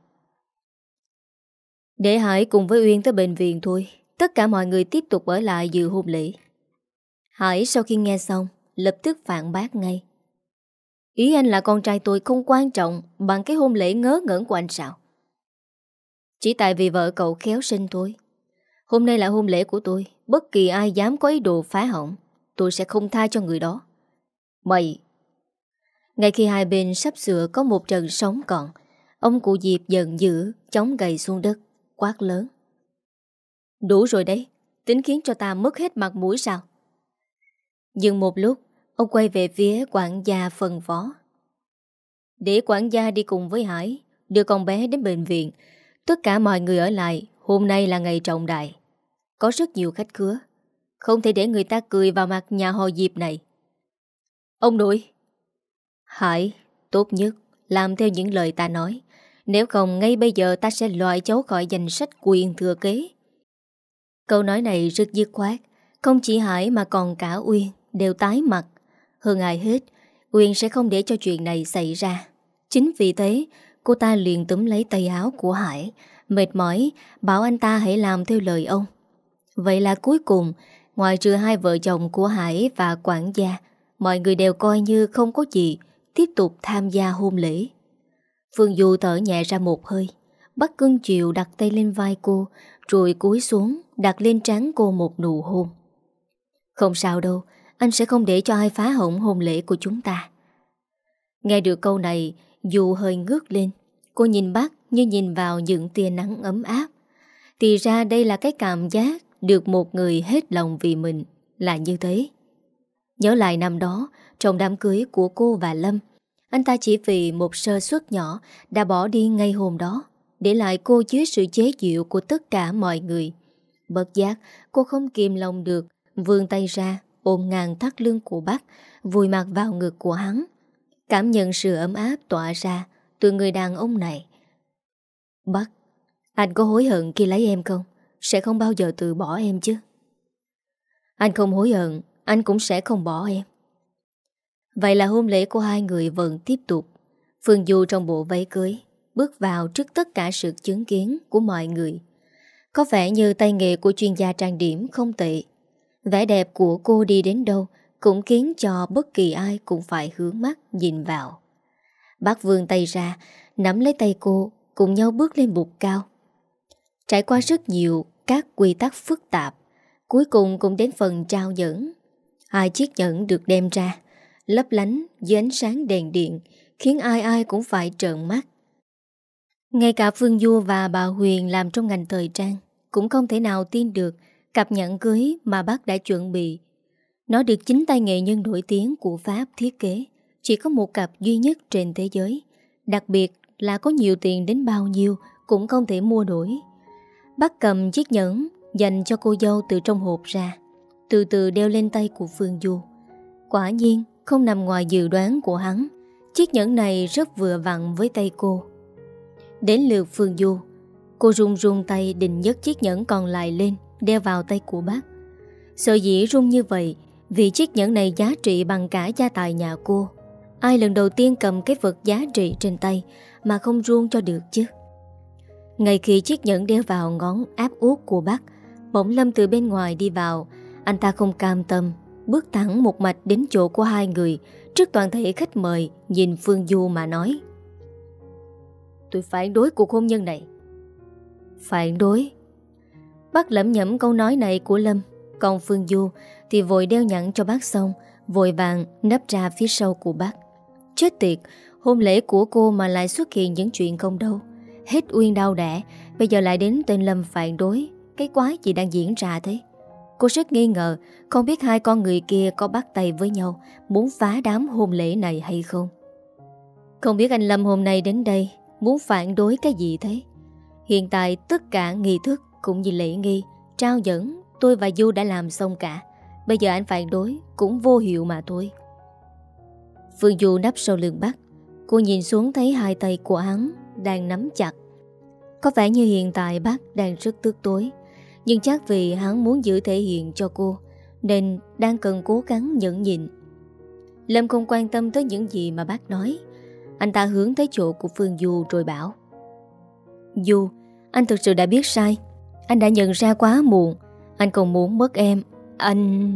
Để Hải cùng với Uyên tới bệnh viện thôi. Tất cả mọi người tiếp tục ở lại dự hôn lễ. Hải sau khi nghe xong lập tức phản bác ngay: Ý anh là con trai tôi không quan trọng bằng cái hôn lễ ngớ ngẩn của anh sao? Chỉ tại vì vợ cậu khéo sinh thôi. Hôm nay là hôn lễ của tôi. Bất kỳ ai dám có ý đồ phá hỏng, tôi sẽ không tha cho người đó. Mày! Ngay khi hai bên sắp sửa có một trận sóng còn, ông cụ Diệp giận dữ chống gậy xuống đất, quát lớn: Đủ rồi đấy. Tính khiến cho ta mất hết mặt mũi sao? Dừng một lúc, ông quay về phía quản gia phân phó. Để quản gia đi cùng với Hải, đưa con bé đến bệnh viện. Tất cả mọi người ở lại, hôm nay là ngày trọng đại. Có rất nhiều khách khứa, không thể để người ta cười vào mặt nhà họ Diệp này. Ông nội. Hải, tốt nhất làm theo những lời ta nói. Nếu không ngay bây giờ ta sẽ loại cháu khỏi danh sách quyền thừa kế. Câu nói này rất dứt khoát. Không chỉ Hải mà còn cả Uyên đều tái mặt. Hơn ai hết, Uyên sẽ không để cho chuyện này xảy ra. Chính vì thế, cô ta liền túm lấy tay áo của Hải, mệt mỏi, bảo anh ta hãy làm theo lời ông. Vậy là cuối cùng, ngoài trừ hai vợ chồng của Hải và quản gia, mọi người đều coi như không có gì, tiếp tục tham gia hôn lễ. Phương Du thở nhẹ ra một hơi, bắt cưng chiều đặt tay lên vai cô, rồi cúi xuống đặt lên trán cô một nụ hôn. Không sao đâu, anh sẽ không để cho ai phá hỏng hôn lễ của chúng ta. Nghe được câu này, Du hơi ngước lên. Cô nhìn bác như nhìn vào những tia nắng ấm áp. Thì ra đây là cái cảm giác được một người hết lòng vì mình là như thế. Nhớ lại năm đó, trong đám cưới của cô và Lâm, anh ta chỉ vì một sơ suất nhỏ đã bỏ đi ngay hôm đó, để lại cô dưới sự chế giễu của tất cả mọi người. Bất giác, cô không kìm lòng được, vươn tay ra, ôm ngang thắt lưng của bác, vùi mặt vào ngực của hắn. Cảm nhận sự ấm áp tỏa ra từ người đàn ông này. Bác, anh có hối hận khi lấy em không? Sẽ không bao giờ từ bỏ em chứ? Anh không hối hận, anh cũng sẽ không bỏ em. Vậy là hôn lễ của hai người vẫn tiếp tục. Phương Du trong bộ váy cưới bước vào trước tất cả sự chứng kiến của mọi người. Có vẻ như tay nghề của chuyên gia trang điểm không tệ. Vẻ đẹp của cô đi đến đâu cũng khiến cho bất kỳ ai cũng phải hướng mắt nhìn vào. Bác vươn tay ra, nắm lấy tay cô, cùng nhau bước lên bục cao. Trải qua rất nhiều các quy tắc phức tạp, cuối cùng cũng đến phần trao nhẫn. Hai chiếc nhẫn được đem ra, lấp lánh dưới ánh sáng đèn điện, khiến ai ai cũng phải trợn mắt. Ngay cả Phương Du và bà Huyền làm trong ngành thời trang cũng không thể nào tin được cặp nhẫn cưới mà bác đã chuẩn bị. Nó được chính tay nghệ nhân nổi tiếng của Pháp thiết kế, chỉ có một cặp duy nhất trên thế giới. Đặc biệt là có nhiều tiền đến bao nhiêu cũng không thể mua nổi. Bác cầm chiếc nhẫn dành cho cô dâu từ trong hộp ra, từ từ đeo lên tay của Phương Du. Quả nhiên không nằm ngoài dự đoán của hắn, chiếc nhẫn này rất vừa vặn với tay cô. Đến lượt Phương Du, cô run run tay định nhấc chiếc nhẫn còn lại lên, đeo vào tay của bác. Sợ dĩ run như vậy vì chiếc nhẫn này giá trị bằng cả gia tài nhà cô. Ai lần đầu tiên cầm cái vật giá trị trên tay mà không run cho được chứ? Ngay khi chiếc nhẫn đeo vào ngón áp út của bác, bỗng Lâm từ bên ngoài đi vào. Anh ta không cam tâm, bước thẳng một mạch đến chỗ của hai người, trước toàn thể khách mời, nhìn Phương Du mà nói: Tôi phản đối cuộc hôn nhân này. Phản đối? Bác lẩm nhẩm câu nói này của Lâm. Còn Phương Du thì vội đeo nhẫn cho bác xong, vội vàng nấp ra phía sau của bác. Chết tiệt, hôn lễ của cô mà lại xuất hiện những chuyện không đâu. Hết Uyên đau đẻ, bây giờ lại đến tên Lâm phản đối. Cái quái gì đang diễn ra thế? Cô rất nghi ngờ, không biết hai con người kia có bắt tay với nhau, muốn phá đám hôn lễ này hay không. Không biết anh Lâm hôm nay đến đây muốn phản đối cái gì thế? Hiện tại tất cả nghi thức cũng như lễ nghi, trao nhẫn tôi và Du đã làm xong cả. Bây giờ anh phản đối cũng vô hiệu mà thôi. Phương Du nấp sau lưng bác. Cô nhìn xuống thấy hai tay của hắn đang nắm chặt. Có vẻ như hiện tại bác đang rất tức tối, nhưng chắc vì hắn muốn giữ thể hiện cho cô nên đang cần cố gắng nhẫn nhịn. Lâm không quan tâm tới những gì mà bác nói. Anh ta hướng tới chỗ của Phương Du rồi bảo: Du, anh thực sự đã biết sai. Anh đã nhận ra quá muộn. Anh còn muốn mất em. Anh...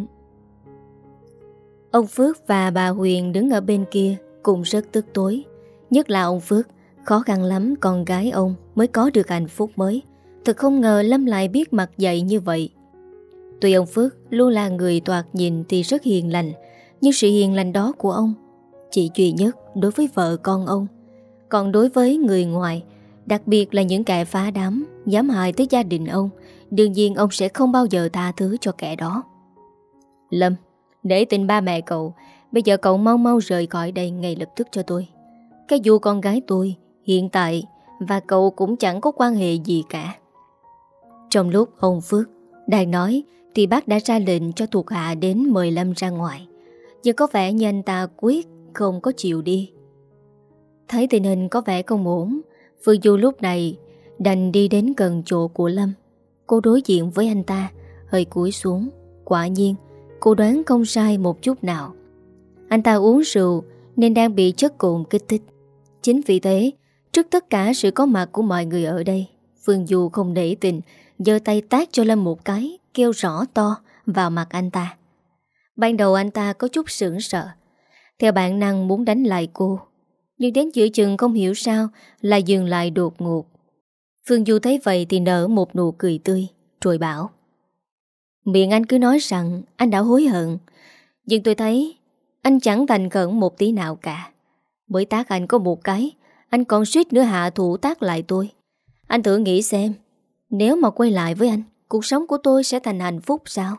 Ông Phước và bà Huyền đứng ở bên kia cũng rất tức tối. Nhất là ông Phước, khó khăn lắm con gái ông mới có được hạnh phúc mới. Thật không ngờ Lâm lại biết mặt dày như vậy. Tuy ông Phước luôn là người toạt nhìn thì rất hiền lành, nhưng sự hiền lành đó của ông chỉ duy nhất đối với vợ con ông. Còn đối với người ngoài Đặc biệt là những kẻ phá đám dám hại tới gia đình ông. Đương nhiên ông sẽ không bao giờ tha thứ cho kẻ đó. Lâm, để tình ba mẹ cậu. Bây giờ cậu mau mau rời khỏi đây ngay lập tức cho tôi. Cái dù con gái tôi hiện tại và cậu cũng chẳng có quan hệ gì cả. Trong lúc ông Phước đang nói thì bác đã ra lệnh cho thuộc hạ đến mời Lâm ra ngoài. Nhưng có vẻ như anh ta quyết không có chịu đi. Thấy tình hình có vẻ không ổn, Phương Du lúc này đành đi đến gần chỗ của Lâm. Cô đối diện với anh ta, hơi cúi xuống. Quả nhiên, cô đoán không sai một chút nào. Anh ta uống rượu nên đang bị chất cồn kích thích. Chính vì thế, trước tất cả sự có mặt của mọi người ở đây, Phương Du không để tình, giơ tay tát cho Lâm một cái, kêu rõ to vào mặt anh ta. Ban đầu anh ta có chút sững sợ, theo bản năng muốn đánh lại cô, nhưng đến giữa chừng không hiểu sao lại dừng lại đột ngột. Phương Du thấy vậy thì nở một nụ cười tươi, rồi bảo: Miệng anh cứ nói rằng anh đã hối hận, nhưng tôi thấy anh chẳng thành khẩn một tí nào cả. Bởi tác anh có một cái, anh còn suýt nữa hạ thủ tác lại tôi. Anh thử nghĩ xem, nếu mà quay lại với anh, cuộc sống của tôi sẽ thành hạnh phúc sao?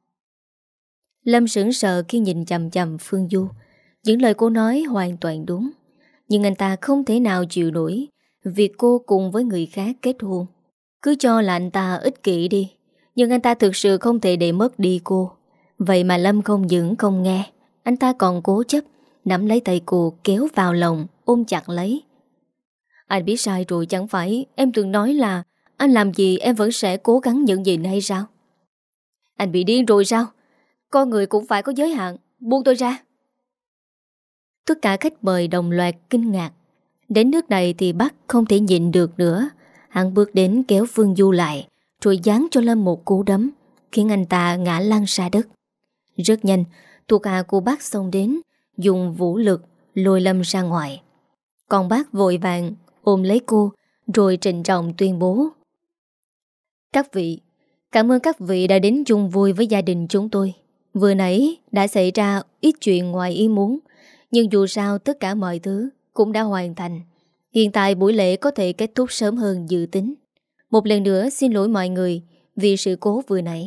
Lâm sững sờ khi nhìn chằm chằm Phương Du. Những lời cô nói hoàn toàn đúng, nhưng anh ta không thể nào chịu nổi việc cô cùng với người khác kết hôn. Cứ cho là anh ta ích kỷ đi, nhưng anh ta thực sự không thể để mất đi cô. Vậy mà Lâm không những không nghe, anh ta còn cố chấp nắm lấy tay cô kéo vào lòng, ôm chặt lấy. Anh biết sai rồi, chẳng phải em từng nói là anh làm gì em vẫn sẽ cố gắng nhận nhịn hay sao? Anh bị điên rồi sao? Con người cũng phải có giới hạn, buông tôi ra. Tất cả khách mời đồng loạt kinh ngạc. Đến nước này thì bác không thể nhịn được nữa. Hắn bước đến kéo Phương Du lại, rồi giáng cho Lâm một cú đấm, khiến anh ta ngã lăn ra đất. Rất nhanh, thuộc hạ của bác xông đến, dùng vũ lực lôi Lâm ra ngoài. Còn bác vội vàng ôm lấy cô, rồi trịnh trọng tuyên bố: Các vị, cảm ơn các vị đã đến chung vui với gia đình chúng tôi. Vừa nãy đã xảy ra ít chuyện ngoài ý muốn, nhưng dù sao tất cả mọi thứ cũng đã hoàn thành. Hiện tại buổi lễ có thể kết thúc sớm hơn dự tính. Một lần nữa xin lỗi mọi người vì sự cố vừa nãy.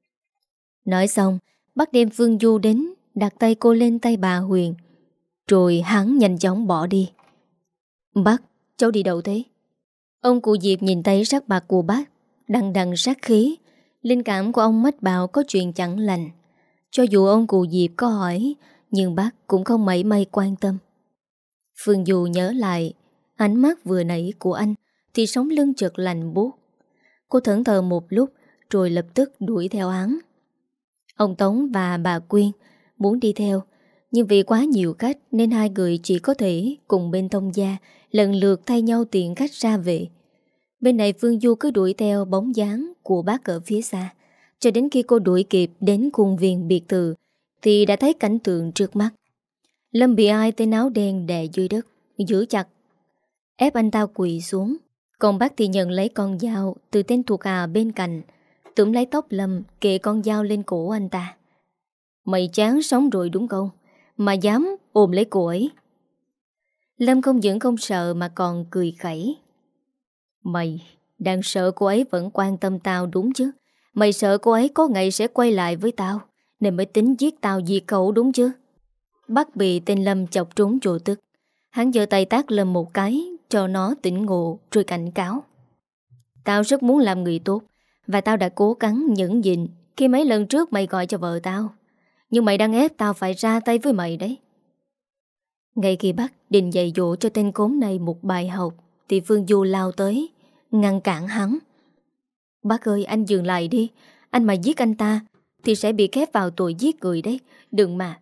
Nói xong, bác đem Phương Du đến, đặt tay cô lên tay bà Huyền, rồi hắn nhanh chóng bỏ đi. Bác, cháu đi đâu thế? Ông cụ Diệp nhìn thấy sắc mặt của bác đằng đằng sát khí. Linh cảm của ông mách bảo có chuyện chẳng lành. Cho dù ông cụ Diệp có hỏi, nhưng bác cũng không mảy may quan tâm. Phương Du nhớ lại ánh mắt vừa nãy của anh thì sống lưng chợt lạnh buốt. Cô thẫn thờ một lúc rồi lập tức đuổi theo hắn. Ông Tống và bà Quyên muốn đi theo, nhưng vì quá nhiều khách nên hai người chỉ có thể cùng bên thông gia lần lượt thay nhau tiện khách ra về. Bên này Phương Du cứ đuổi theo bóng dáng của bác ở phía xa, cho đến khi cô đuổi kịp đến khuôn viên biệt thự thì đã thấy cảnh tượng trước mắt. Lâm bị ai tên áo đen đè dưới đất, giữ chặt, ép anh ta quỳ xuống. Còn bác thì nhận lấy con dao từ tên thuộc hạ bên cạnh, túm lấy tóc Lâm, kệ con dao lên cổ anh ta. Mày chán sống rồi đúng không? Mà dám ôm lấy cô ấy. Lâm không những không sợ mà còn cười khẩy. Mày đang sợ cô ấy vẫn quan tâm tao đúng chứ? Mày sợ cô ấy có ngày sẽ quay lại với tao nên mới tính giết tao diệt cậu đúng chứ? Bác bị tên Lâm chọc trúng chỗ tức. Hắn giơ tay tát Lâm một cái cho nó tỉnh ngộ rồi cảnh cáo. Tao rất muốn làm người tốt, và tao đã cố gắng nhẫn nhịn khi mấy lần trước mày gọi cho vợ tao. Nhưng mày đang ép tao phải ra tay với mày đấy. Ngay khi bác định dạy dỗ cho tên khốn này một bài học thì Phương Du lao tới ngăn cản hắn. Bác ơi, anh dừng lại đi. Anh mà giết anh ta thì sẽ bị khép vào tội giết người đấy. Đừng mà.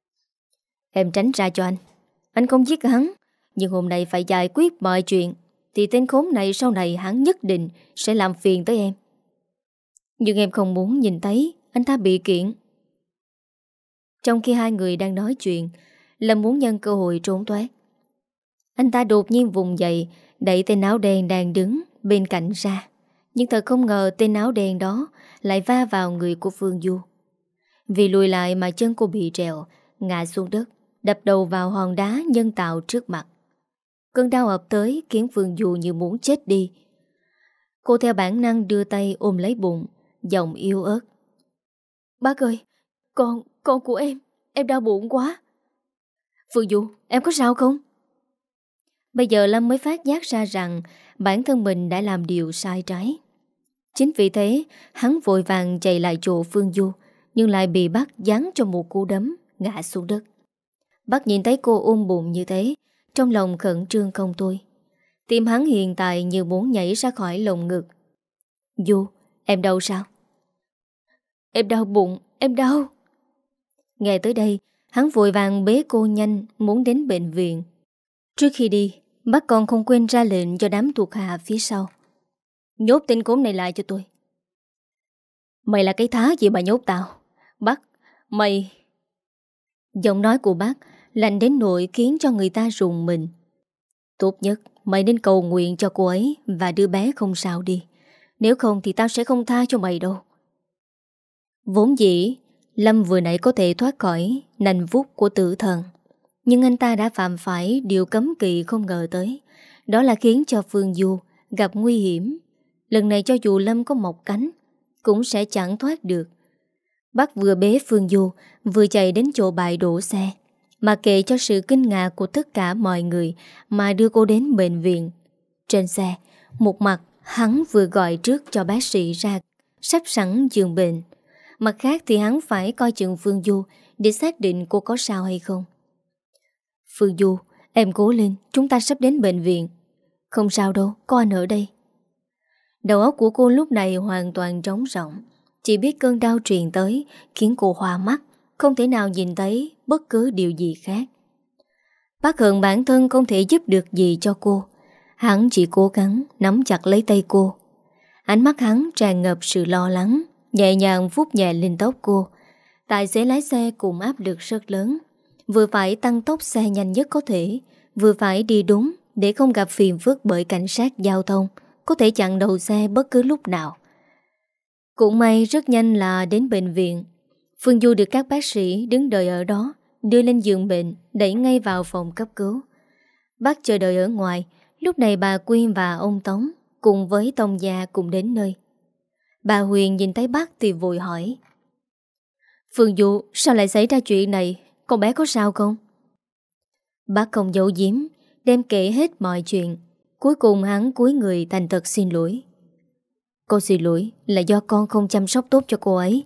Em tránh ra cho anh. Anh không giết hắn, nhưng hôm nay phải giải quyết mọi chuyện thì tên khốn này sau này hắn nhất định sẽ làm phiền tới em. Nhưng em không muốn nhìn thấy anh ta bị kiện. Trong khi hai người đang nói chuyện, Lâm muốn nhân cơ hội trốn thoát. Anh ta đột nhiên vùng dậy, đẩy tên áo đen đang đứng bên cạnh ra. Nhưng thật không ngờ tên áo đen đó lại va vào người của Phương Du. Vì lùi lại mà chân cô bị trèo, ngã xuống đất, đập đầu vào hòn đá nhân tạo trước mặt. Cơn đau ập tới khiến Phương Du như muốn chết đi. Cô theo bản năng đưa tay ôm lấy bụng, giọng yếu ớt. Bác ơi, con, con của em, em đau bụng quá. Phương Du, em có sao không? Bây giờ Lâm mới phát giác ra rằng bản thân mình đã làm điều sai trái. Chính vì thế, hắn vội vàng chạy lại chỗ Phương Du, nhưng lại bị bác giáng cho một cú đấm, ngã xuống đất. Bác nhìn thấy cô ôm bụng như thế, trong lòng khẩn trương không thôi. Tim hắn hiện tại như muốn nhảy ra khỏi lồng ngực. Du, em đau sao? Em đau bụng, em đau. Nghe tới đây, hắn vội vàng bế cô nhanh muốn đến bệnh viện. Trước khi đi, bác còn không quên ra lệnh cho đám thuộc hạ phía sau. Nhốt tên cốm này lại cho tôi. Mày là cái thá gì mà nhốt tao? Bác, mày... Giọng nói của bác lạnh đến nỗi khiến cho người ta rùng mình. Tốt nhất mày nên cầu nguyện cho cô ấy và đứa bé không sao đi. Nếu không thì tao sẽ không tha cho mày đâu. Vốn dĩ Lâm vừa nãy có thể thoát khỏi nành vuốt của tử thần, nhưng anh ta đã phạm phải điều cấm kỵ không ngờ tới. Đó là khiến cho Phương Du gặp nguy hiểm. Lần này cho dù Lâm có mọc cánh cũng sẽ chẳng thoát được. Bác vừa bế Phương Du vừa chạy đến chỗ bãi đổ xe, mà kệ cho sự kinh ngạc của tất cả mọi người mà đưa cô đến bệnh viện. Trên xe, một mặt hắn vừa gọi trước cho bác sĩ ra sắp sẵn giường bệnh, mặt khác thì hắn phải coi chừng Phương Du để xác định cô có sao hay không. Phương Du, em cố lên, chúng ta sắp đến bệnh viện. Không sao đâu, có anh ở đây. Đầu óc của cô lúc này hoàn toàn trống rỗng, chỉ biết cơn đau truyền tới khiến cô hoa mắt, không thể nào nhìn thấy bất cứ điều gì khác. Bác hận bản thân không thể giúp được gì cho cô. Hắn chỉ cố gắng nắm chặt lấy tay cô. Ánh mắt hắn tràn ngập sự lo lắng, nhẹ nhàng vuốt nhẹ lên tóc cô. Tài xế lái xe cùng áp lực rất lớn, vừa phải tăng tốc xe nhanh nhất có thể, vừa phải đi đúng để không gặp phiền phức bởi cảnh sát giao thông có thể chặn đầu xe bất cứ lúc nào. Cũng may rất nhanh là đến bệnh viện. Phương Du được các bác sĩ đứng đợi ở đó đưa lên giường bệnh, đẩy ngay vào phòng cấp cứu. Bác chờ đợi ở ngoài. Lúc này bà Quyên và ông Tống cùng với Tông Gia cùng đến nơi. Bà Huyền nhìn thấy bác thì vội hỏi: Phương Du, sao lại xảy ra chuyện này? Con bé có sao không? Bác không giấu giếm, đem kể hết mọi chuyện. Cuối cùng hắn cúi người thành thật xin lỗi. Con xin lỗi là do con không chăm sóc tốt cho cô ấy.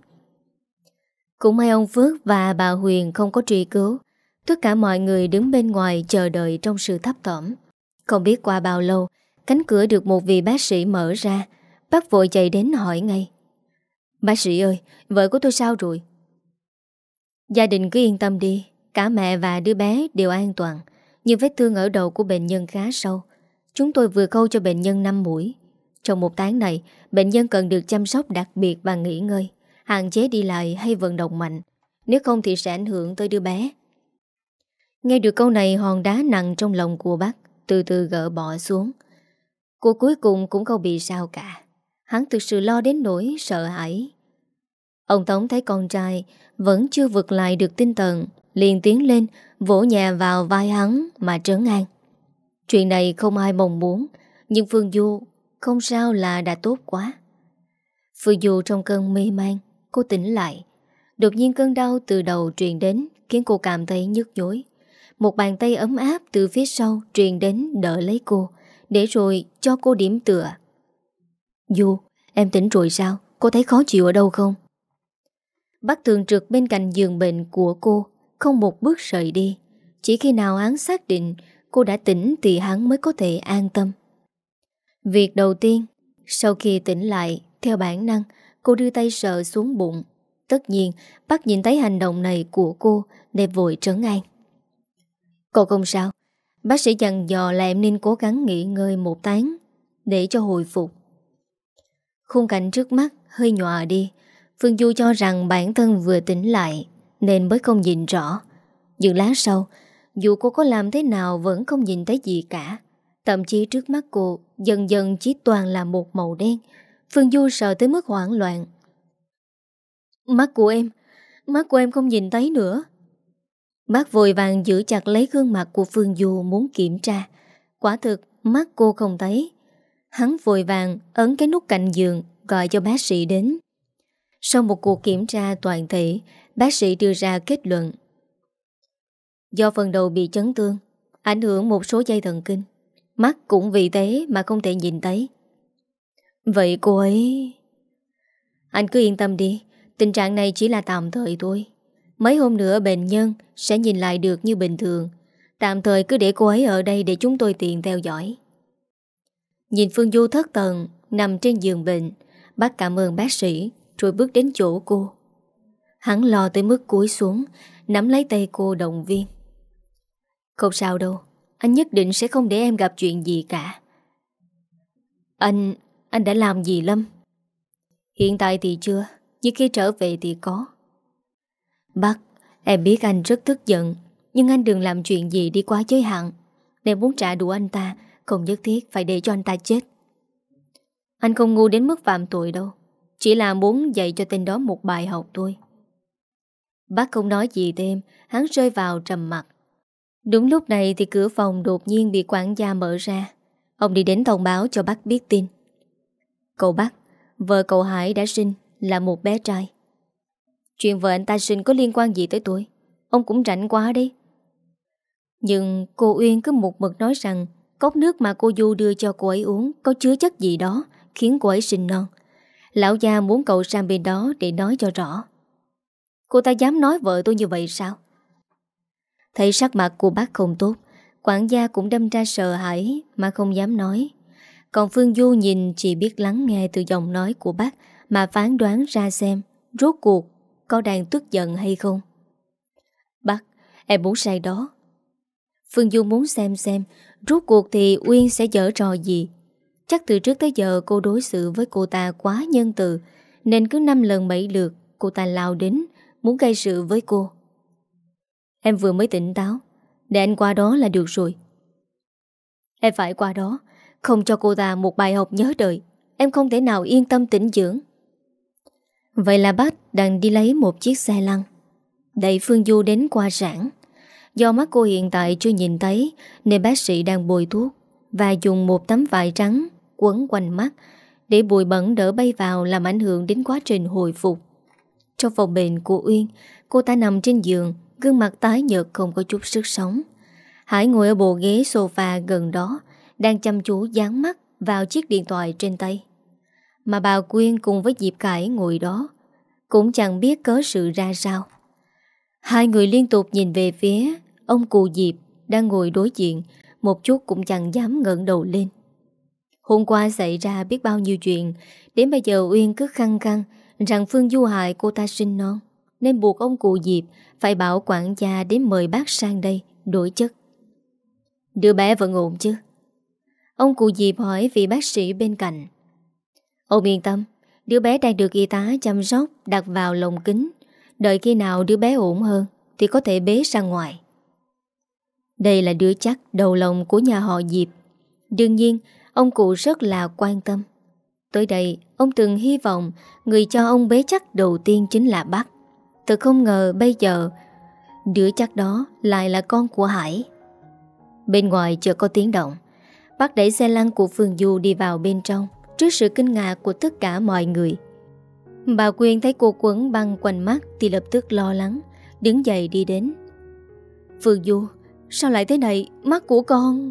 Cũng may ông Phước và bà Huyền không có truy cứu. Tất cả mọi người đứng bên ngoài chờ đợi trong sự thấp thỏm. Không biết qua bao lâu, cánh cửa được một vị bác sĩ mở ra. Bác vội chạy đến hỏi ngay: Bác sĩ ơi, vợ của tôi sao rồi? Gia đình cứ yên tâm đi, cả mẹ và đứa bé đều an toàn. Nhưng vết thương ở đầu của bệnh nhân khá sâu. Chúng tôi vừa khâu cho bệnh nhân năm mũi. Trong một tháng này, bệnh nhân cần được chăm sóc đặc biệt và nghỉ ngơi, hạn chế đi lại hay vận động mạnh. Nếu không thì sẽ ảnh hưởng tới đứa bé. Nghe được câu này, hòn đá nặng trong lòng của bác từ từ gỡ bỏ xuống. Cô cuối cùng cũng không bị sao cả. Hắn thực sự lo đến nỗi sợ hãi. Ông Tống thấy con trai vẫn chưa vực lại được tinh thần, liền tiến lên vỗ nhẹ vào vai hắn mà trấn an. Chuyện này không ai mong muốn, nhưng Phương Du không sao là đã tốt quá. Phương Du trong cơn mê man, cô tỉnh lại. Đột nhiên cơn đau từ đầu truyền đến khiến cô cảm thấy nhức nhối. Một bàn tay ấm áp từ phía sau truyền đến đỡ lấy cô, để rồi cho cô điểm tựa. Du, em tỉnh rồi sao? Cô thấy khó chịu ở đâu không? Bác thường trực bên cạnh giường bệnh của cô, không một bước rời đi. Chỉ khi nào hắn xác định cô đã tỉnh thì hắn mới có thể an tâm. Việc đầu tiên, sau khi tỉnh lại, theo bản năng, cô đưa tay sờ xuống bụng. Tất nhiên, bác nhìn thấy hành động này của cô để vội trấn an. Cô không sao, bác sĩ dặn dò là em nên cố gắng nghỉ ngơi một tháng để cho hồi phục. Khung cảnh trước mắt hơi nhòa đi. Phương Du cho rằng bản thân vừa tỉnh lại nên mới không nhìn rõ. Nhưng lát sau, dù cô có làm thế nào vẫn không nhìn thấy gì cả. Thậm chí trước mắt cô dần dần chỉ toàn là một màu đen. Phương Du sợ tới mức hoảng loạn. Mắt của em, mắt của em không nhìn thấy nữa. Bác vội vàng giữ chặt lấy gương mặt của Phương Du muốn kiểm tra. Quả thực mắt cô không thấy. Hắn vội vàng ấn cái nút cạnh giường gọi cho bác sĩ đến. Sau một cuộc kiểm tra toàn thể, bác sĩ đưa ra kết luận: do phần đầu bị chấn thương, ảnh hưởng một số dây thần kinh, mắt cũng vì thế mà không thể nhìn thấy. Vậy cô ấy... Anh cứ yên tâm đi, tình trạng này chỉ là tạm thời thôi. Mấy hôm nữa bệnh nhân sẽ nhìn lại được như bình thường. Tạm thời cứ để cô ấy ở đây để chúng tôi tiện theo dõi. Nhìn Phương Du thất thần nằm trên giường bệnh, bác cảm ơn bác sĩ rồi bước đến chỗ cô. Hắn lo tới mức cúi xuống, nắm lấy tay cô động viên. Không sao đâu, anh nhất định sẽ không để em gặp chuyện gì cả. Anh, anh đã làm gì Lâm? Hiện tại thì chưa, nhưng khi trở về thì có. Bác, em biết anh rất tức giận, nhưng anh đừng làm chuyện gì đi quá giới hạn. Nếu muốn trả đũa anh ta, không nhất thiết phải để cho anh ta chết. Anh không ngu đến mức phạm tội đâu, chỉ là muốn dạy cho tên đó một bài học thôi. Bác không nói gì thêm, hắn rơi vào trầm mặc. Đúng lúc này thì cửa phòng đột nhiên bị quản gia mở ra. Ông đi đến thông báo cho bác biết tin. Cậu bác, vợ cậu Hải đã sinh là một bé trai. Chuyện vợ anh ta sinh có liên quan gì tới tôi? Ông cũng rảnh quá đấy. Nhưng cô Uyên cứ một mực nói rằng cốc nước mà cô Du đưa cho cô ấy uống có chứa chất gì đó khiến cô ấy sinh non. Lão gia muốn cậu sang bên đó để nói cho rõ. Cô ta dám nói vợ tôi như vậy sao? Thấy sắc mặt của bác không tốt, quản gia cũng đâm ra sợ hãi mà không dám nói. Còn Phương Du nhìn chỉ biết lắng nghe từ giọng nói của bác mà phán đoán ra xem rốt cuộc có đang tức giận hay không. Bác, em muốn say đó. Phương Du muốn xem xem rốt cuộc thì Uyên sẽ giở trò gì. Chắc từ trước tới giờ cô đối xử với cô ta quá nhân từ, nên cứ năm lần bảy lượt cô ta lao đến muốn gây sự với cô. Em vừa mới tỉnh táo, để anh qua đó là được rồi. Em phải qua đó, không cho cô ta một bài học nhớ đời. Em không thể nào yên tâm tĩnh dưỡng. Vậy là bác đang đi lấy một chiếc xe lăn, đẩy Phương Du đến qua sản. Do mắt cô hiện tại chưa nhìn thấy, nên bác sĩ đang bôi thuốc và dùng một tấm vải trắng quấn quanh mắt để bụi bẩn đỡ bay vào, làm ảnh hưởng đến quá trình hồi phục. Trong phòng bệnh của Uyên, cô ta nằm trên giường, gương mặt tái nhợt không có chút sức sống. Hải ngồi ở bộ ghế sofa gần đó, đang chăm chú dán mắt vào chiếc điện thoại trên tay. Mà bà Quyên cùng với Diệp Khải ngồi đó cũng chẳng biết cớ sự ra sao. Hai người liên tục nhìn về phía ông cụ Diệp đang ngồi đối diện, một chút cũng chẳng dám ngẩng đầu lên. Hôm qua xảy ra biết bao nhiêu chuyện, đến bây giờ Uyên cứ khăng khăng rằng Phương Du hại cô ta sinh non, nên buộc ông cụ Diệp phải bảo quản gia đến mời bác sang đây đổi chất. Đứa bé vẫn ổn chứ? Ông cụ Diệp hỏi vị bác sĩ bên cạnh. Ông yên tâm, đứa bé đang được y tá chăm sóc, đặt vào lồng kính. Đợi khi nào đứa bé ổn hơn thì có thể bế ra ngoài. Đây là đứa chắc đầu lòng của nhà họ Diệp. Đương nhiên ông cụ rất là quan tâm. Tới đây ông từng hy vọng người cho ông bế chắc đầu tiên chính là bác. Thật không ngờ bây giờ đứa chắc đó lại là con của Hải. Bên ngoài chợt có tiếng động. Bác đẩy xe lăn của Phương Du đi vào bên trong, trước sự kinh ngạc của tất cả mọi người. Bà Quyên thấy cô quấn băng quanh mắt thì lập tức lo lắng, đứng dậy đi đến. Phương Du, sao lại thế này? Mắt của con...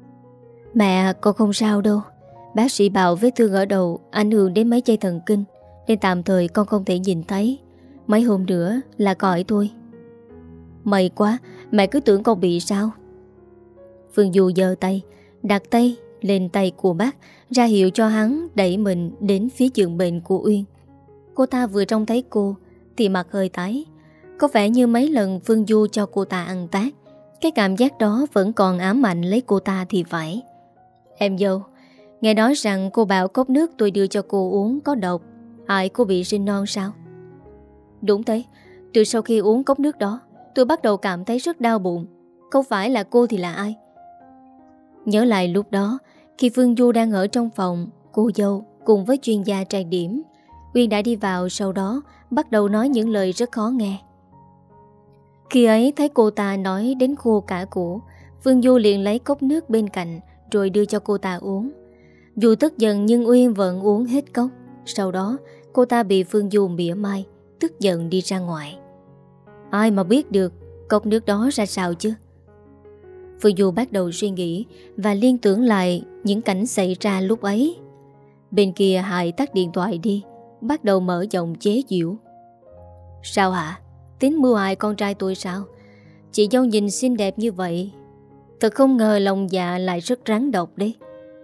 Mẹ, con không sao đâu. Bác sĩ bảo vết thương ở đầu ảnh hưởng đến mấy dây thần kinh, nên tạm thời con không thể nhìn thấy. Mấy hôm nữa là còi thôi. May quá, mẹ cứ tưởng con bị sao. Phương Du giơ tay, đặt tay lên tay của bác, ra hiệu cho hắn đẩy mình đến phía giường bệnh của Uyên. Cô ta vừa trông thấy cô thì mặt hơi tái. Có vẻ như mấy lần Phương Du cho cô ta ăn tát, cái cảm giác đó vẫn còn ám ảnh lấy cô ta thì phải. Em dâu, nghe nói rằng cô bảo cốc nước tôi đưa cho cô uống có độc, hại cô bị sinh non sao? Đúng thế, từ sau khi uống cốc nước đó, tôi bắt đầu cảm thấy rất đau bụng. Không phải là cô thì là ai? Nhớ lại lúc đó, khi Phương Du đang ở trong phòng, cô dâu cùng với chuyên gia trang điểm, Uyên đã đi vào, sau đó bắt đầu nói những lời rất khó nghe. Khi ấy thấy cô ta nói đến khô cả cổ, Phương Du liền lấy cốc nước bên cạnh rồi đưa cho cô ta uống. Dù tức giận nhưng Uyên vẫn uống hết cốc. Sau đó cô ta bị Phương Du mỉa mai, tức giận đi ra ngoài. Ai mà biết được cốc nước đó ra sao chứ? Phương Du bắt đầu suy nghĩ và liên tưởng lại những cảnh xảy ra lúc ấy. Bên kia Hải tắt điện thoại đi, bắt đầu mở giọng chế giễu. Sao hả? Tính mưu hại con trai tôi sao? Chị dâu nhìn xinh đẹp như vậy, thật không ngờ lòng dạ lại rất rắn độc đấy.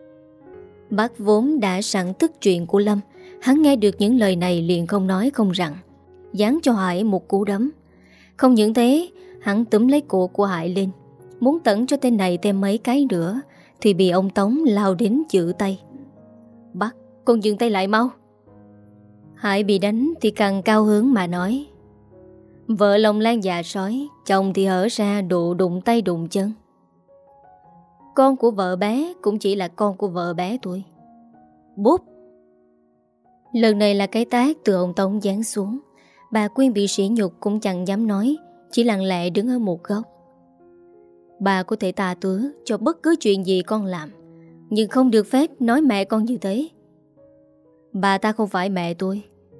Bác vốn đã sẵn tức chuyện của Lâm. Hắn nghe được những lời này liền không nói không rằng, giáng cho Hải một cú đấm. Không những thế, hắn túm lấy cổ của Hải lên, muốn tẩn cho tên này thêm mấy cái nữa, thì bị ông Tống lao đến giữ tay. Bác, con dừng tay lại mau. Hải bị đánh thì càng cao hứng mà nói. Vợ lòng lan dạ sói, chồng thì hở ra độ đụng tay đụng chân. Con của vợ bé cũng chỉ là con của vợ bé thôi. Bốp. Lần này là cái tát từ ông Tống giáng xuống. Bà Quyên bị sỉ nhục cũng chẳng dám nói, chỉ lặng lẽ đứng ở một góc. Bà có thể tha thứ cho bất cứ chuyện gì con làm, nhưng không được phép nói mẹ con như thế. Bà ta không phải mẹ tôi.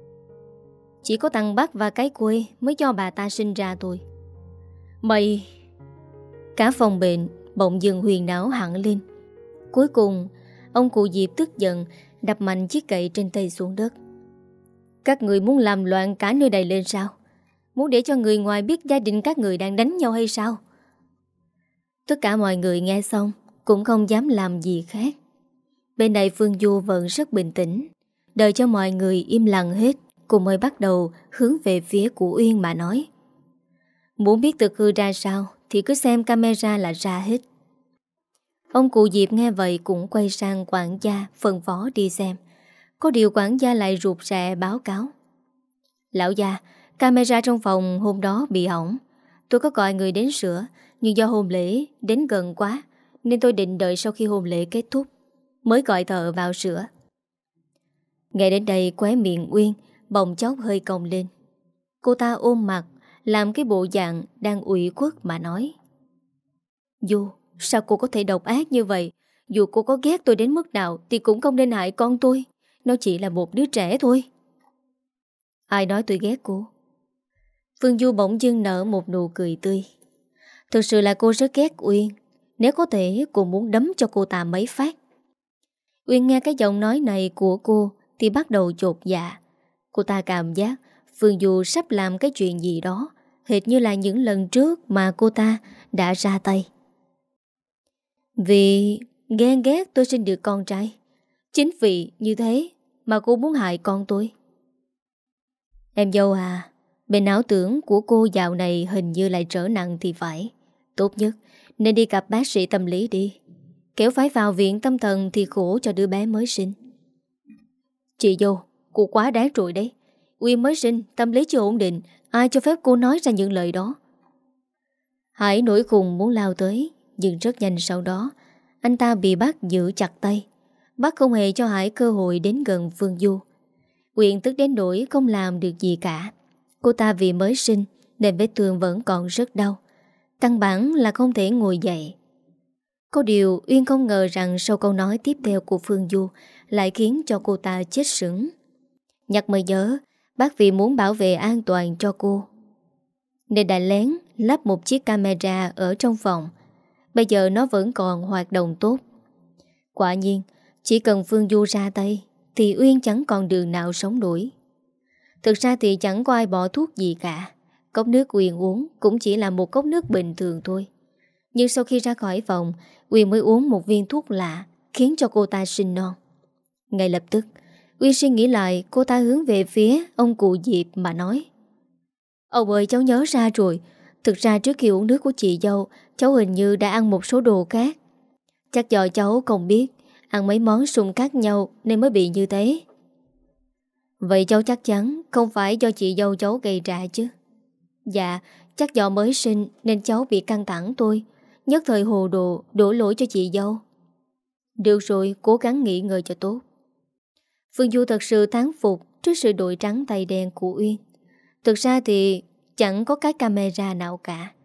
Chỉ có thằng Bắc và cái quê mới cho bà ta sinh ra tôi. Mày... Cả phòng bệnh bỗng dừng huyền não hẳn lên. Cuối cùng ông cụ Diệp tức giận đập mạnh chiếc gậy trên tay xuống đất. Các người muốn làm loạn cả nơi này lên sao? Muốn để cho người ngoài biết gia đình các người đang đánh nhau hay sao? Tất cả mọi người nghe xong cũng không dám làm gì khác. Bên này Phương Du vẫn rất bình tĩnh, đợi cho mọi người im lặng hết, cô mới bắt đầu hướng về phía của Uyên mà nói. Muốn biết thực hư ra sao thì cứ xem camera là ra hết. Ông cụ Diệp nghe vậy cũng quay sang quản gia phân phó đi xem. Có điều quản gia lại rụt rè báo cáo. Lão già, camera trong phòng hôm đó bị hỏng. Tôi có gọi người đến sửa, nhưng do hôn lễ đến gần quá nên tôi định đợi sau khi hôn lễ kết thúc mới gọi thợ vào sửa. Nghe đến đây khóe miệng Uyên bỗng chốc hơi cong lên. Cô ta ôm mặt làm cái bộ dạng đang ủy khuất mà nói. Du, sao cô có thể độc ác như vậy? Dù cô có ghét tôi đến mức nào thì cũng không nên hại con tôi. Nó chỉ là một đứa trẻ thôi. Ai nói tôi ghét cô? Phương Du bỗng dưng nở một nụ cười tươi. Thực sự là cô rất ghét Uyên. Nếu có thể cô muốn đấm cho cô ta mấy phát. Uyên nghe cái giọng nói này của cô thì bắt đầu chột dạ. Cô ta cảm giác Phương Du sắp làm cái chuyện gì đó, hệt như là những lần trước mà cô ta đã ra tay. Vì ghen ghét tôi sinh được con trai. Chính vì như thế mà cô muốn hại con tôi. Em dâu à, bên ảo tưởng của cô dạo này hình như lại trở nặng thì phải. Tốt nhất nên đi gặp bác sĩ tâm lý đi. Kéo phải vào viện tâm thần thì khổ cho đứa bé mới sinh. Chị dâu, cô quá đáng rồi đấy. Uyên mới sinh, tâm lý chưa ổn định, ai cho phép cô nói ra những lời đó? Hải nổi khùng muốn lao tới, nhưng rất nhanh sau đó anh ta bị bác giữ chặt tay. Bác không hề cho Hải cơ hội đến gần Phương Du. Uyên tức đến nỗi không làm được gì cả. Cô ta vì mới sinh nên vết thương vẫn còn rất đau, căn bản là không thể ngồi dậy. Có điều Uyên không ngờ rằng sau câu nói tiếp theo của Phương Du lại khiến cho cô ta chết sững. Nhắc mới nhớ, bác vì muốn bảo vệ an toàn cho cô nên đã lén lắp một chiếc camera ở trong phòng. Bây giờ nó vẫn còn hoạt động tốt. Quả nhiên, chỉ cần Phương Du ra tay thì Uyên chẳng còn đường nào sống nổi. Thực ra thì chẳng có ai bỏ thuốc gì cả. Cốc nước Uyên uống cũng chỉ là một cốc nước bình thường thôi. Nhưng sau khi ra khỏi phòng, Uyên mới uống một viên thuốc lạ khiến cho cô ta sinh non. Ngay lập tức Uyên suy nghĩ lại, cô ta hướng về phía ông cụ Diệp mà nói. Ông ơi, cháu nhớ ra rồi. Thực ra trước khi uống nước của chị dâu, cháu hình như đã ăn một số đồ khác. Chắc do cháu không biết ăn mấy món xung khác nhau nên mới bị như thế. Vậy cháu chắc chắn không phải do chị dâu cháu gây ra chứ? Dạ, chắc do mới sinh nên cháu bị căng thẳng thôi. Nhất thời hồ đồ đổ lỗi cho chị dâu. Được rồi, cố gắng nghỉ ngơi cho tốt. Phương Du thật sự thán phục trước sự đội trắng tay đen của Uyên. Thực ra thì chẳng có cái camera nào cả.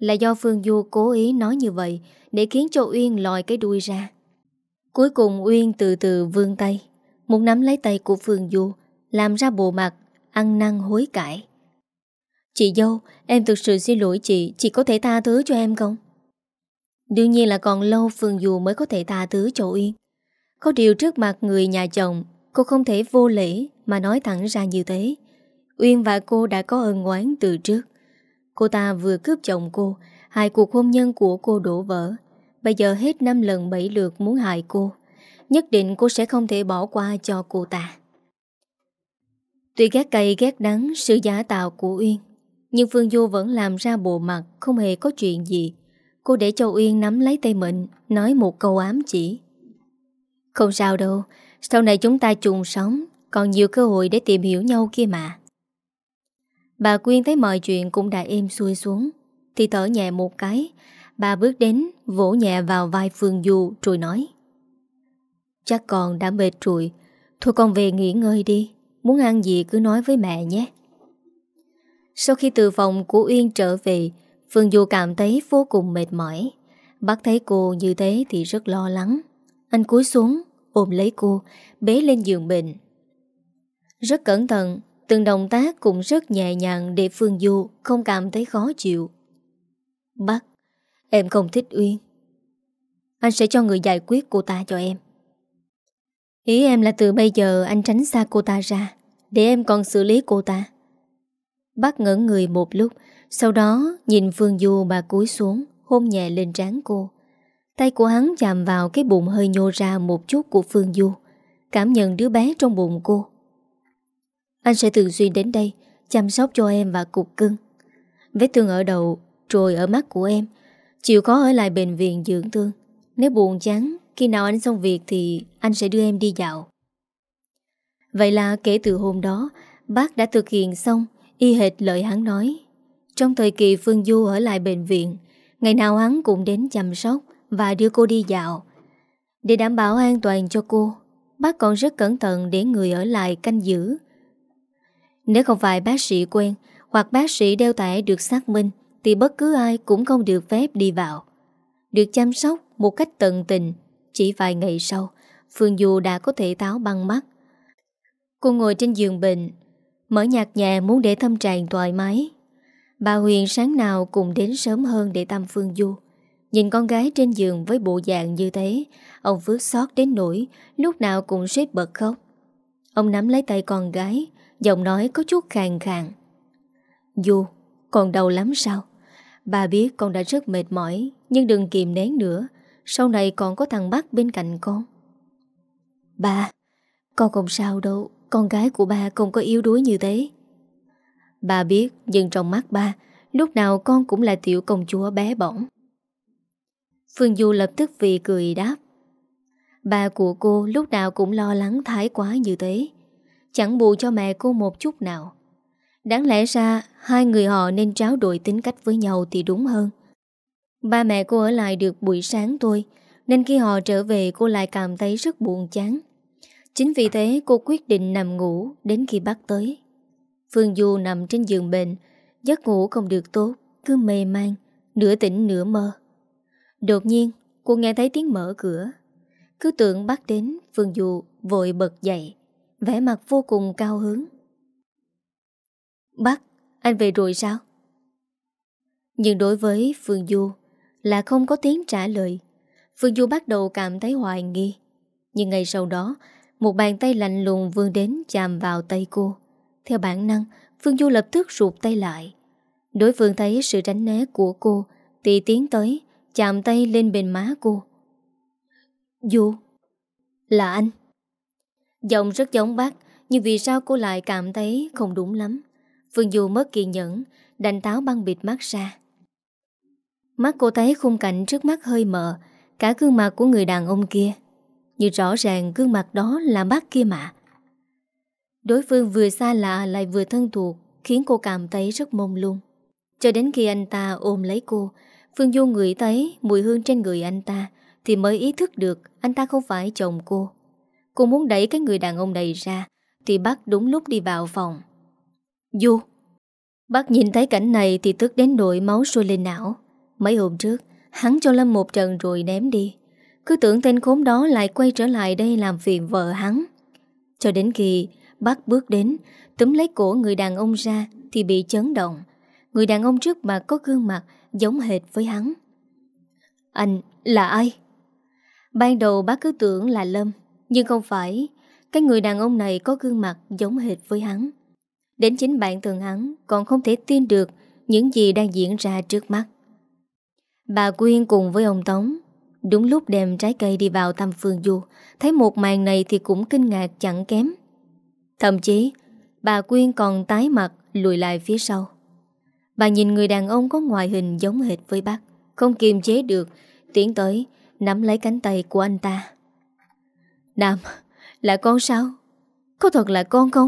là do Phương Du cố ý nói như vậy để khiến cho Uyên lòi cái đuôi ra. Cuối cùng Uyên từ từ vươn tay, muốn nắm lấy tay của Phương Du, làm ra bộ mặt ăn năn hối cải. Chị dâu, em thực sự xin lỗi chị, chị có thể tha thứ cho em không? Đương nhiên là còn lâu Phương Du mới có thể tha thứ cho Uyên. Có điều trước mặt người nhà chồng, cô không thể vô lễ mà nói thẳng ra như thế. Uyên và cô đã có ân oán từ trước. Cô ta vừa cướp chồng cô, hai cuộc hôn nhân của cô đổ vỡ. Bây giờ hết năm lần bảy lượt muốn hại cô. Nhất định cô sẽ không thể bỏ qua cho cô ta. Tuy ghét cay ghét đắng sự giả tạo của Uyên, nhưng Phương Du vẫn làm ra bộ mặt không hề có chuyện gì. Cô để cho Uyên nắm lấy tay mình, nói một câu ám chỉ. Không sao đâu, sau này chúng ta chung sống, còn nhiều cơ hội để tìm hiểu nhau kia mà. Bà Quyên thấy mọi chuyện cũng đã êm xuôi xuống, thì thở nhẹ một cái. Bà bước đến, vỗ nhẹ vào vai Phương Du rồi nói: Chắc con đã mệt rồi, thôi con về nghỉ ngơi đi. Muốn ăn gì cứ nói với mẹ nhé. Sau khi từ phòng của Uyên trở về, Phương Du cảm thấy vô cùng mệt mỏi. Bác thấy cô như thế thì rất lo lắng. Anh cúi xuống, ôm lấy cô, bế lên giường bệnh. Rất cẩn thận, từng động tác cũng rất nhẹ nhàng để Phương Du không cảm thấy khó chịu. Bác, em không thích Uyên. Anh sẽ cho người giải quyết cô ta cho em. Ý em là từ bây giờ anh tránh xa cô ta ra, để em còn xử lý cô ta. Bác ngẩn người một lúc, sau đó nhìn Phương Du bà cúi xuống, hôn nhẹ lên trán cô. Tay của hắn chạm vào cái bụng hơi nhô ra một chút của Phương Du, cảm nhận đứa bé trong bụng cô. Anh sẽ thường xuyên đến đây chăm sóc cho em và cục cưng. Vết thương ở đầu rồi ở mắt của em, chịu khó ở lại bệnh viện dưỡng thương. Nếu buồn chán, khi nào anh xong việc thì anh sẽ đưa em đi dạo. Vậy là kể từ hôm đó, bác đã thực hiện xong y hệt lời hắn nói. Trong thời kỳ Phương Du ở lại bệnh viện, ngày nào hắn cũng đến chăm sóc và đưa cô đi dạo. Để đảm bảo an toàn cho cô, bác còn rất cẩn thận để người ở lại canh giữ. Nếu không phải bác sĩ quen hoặc bác sĩ đeo thẻ được xác minh, thì bất cứ ai cũng không được phép đi vào. Được chăm sóc một cách tận tình, chỉ vài ngày sau, Phương Du đã có thể tháo băng mắt. Cô ngồi trên giường bệnh, mở nhạc nhẹ muốn để tâm trạng thoải mái. Bà Huyền sáng nào cũng đến sớm hơn để thăm Phương Du. Nhìn con gái trên giường với bộ dạng như thế, ông Phước xót đến nỗi lúc nào cũng suýt bật khóc. Ông nắm lấy tay con gái, giọng nói có chút khàn khàn. Du, còn đau lắm sao? Bà biết con đã rất mệt mỏi, nhưng đừng kìm nén nữa. Sau này còn có thằng Bắc bên cạnh con. Ba, con không sao đâu. Con gái của ba không có yếu đuối như thế. Bà biết, nhưng trong mắt ba, lúc nào con cũng là tiểu công chúa bé bỏng. Phương Du lập tức vì cười đáp: Ba của cô lúc nào cũng lo lắng thái quá như thế, chẳng bù cho mẹ cô một chút nào. Đáng lẽ ra hai người họ nên tráo đổi tính cách với nhau thì đúng hơn. Ba mẹ cô ở lại được buổi sáng thôi, nên khi họ trở về cô lại cảm thấy rất buồn chán. Chính vì thế cô quyết định nằm ngủ đến khi bác tới. Phương Du nằm trên giường bệnh, giấc ngủ không được tốt, cứ mê man, nửa tỉnh nửa mơ. Đột nhiên cô nghe thấy tiếng mở cửa. Cứ tưởng bác đến, Phương Du vội bật dậy, vẻ mặt vô cùng cao hứng. Bác, anh về rồi sao? Nhưng đối với Phương Du là không có tiếng trả lời. Phương Du bắt đầu cảm thấy hoài nghi. Nhưng ngay sau đó, một bàn tay lạnh lùng vươn đến chạm vào tay cô. Theo bản năng, Phương Du lập tức rụt tay lại. Đối phương thấy sự tránh né của cô thì tiến tới, chạm tay lên bên má cô. Du, là anh. Giọng rất giống bác, nhưng vì sao cô lại cảm thấy không đúng lắm. Phương Du mất kiên nhẫn, đành tháo băng bịt mắt ra. Mắt cô thấy khung cảnh trước mắt hơi mờ, cả gương mặt của người đàn ông kia. Nhưng rõ ràng gương mặt đó là bác kia mà. Đối phương vừa xa lạ lại vừa thân thuộc, khiến cô cảm thấy rất mông lung. Cho đến khi anh ta ôm lấy cô, Phương Du ngửi thấy mùi hương trên người anh ta thì mới ý thức được anh ta không phải chồng cô. Cô muốn đẩy cái người đàn ông này ra thì bác đúng lúc đi vào phòng. Du. Bác nhìn thấy cảnh này thì tức đến nỗi máu sôi lên não. Mấy hôm trước hắn cho Lâm một trận rồi ném đi. Cứ tưởng tên khốn đó lại quay trở lại đây làm phiền vợ hắn. Cho đến khi bác bước đến, túm lấy cổ người đàn ông ra thì bị chấn động. Người đàn ông trước mặt có gương mặt giống hệt với hắn. Anh là ai? Ban đầu bác cứ tưởng là Lâm, nhưng không phải. Cái người đàn ông này có gương mặt giống hệt với hắn. Đến chính bản thân hắn còn không thể tin được những gì đang diễn ra trước mắt. Bà Quyên cùng với ông Tống đúng lúc đem trái cây đi vào thăm Phương Du, thấy một màn này thì cũng kinh ngạc chẳng kém. Thậm chí bà Quyên còn tái mặt lùi lại phía sau. Bà nhìn người đàn ông có ngoại hình giống hệt với bác, không kiềm chế được, tiến tới nắm lấy cánh tay của anh ta. Nam, là con sao? Có thật là con không?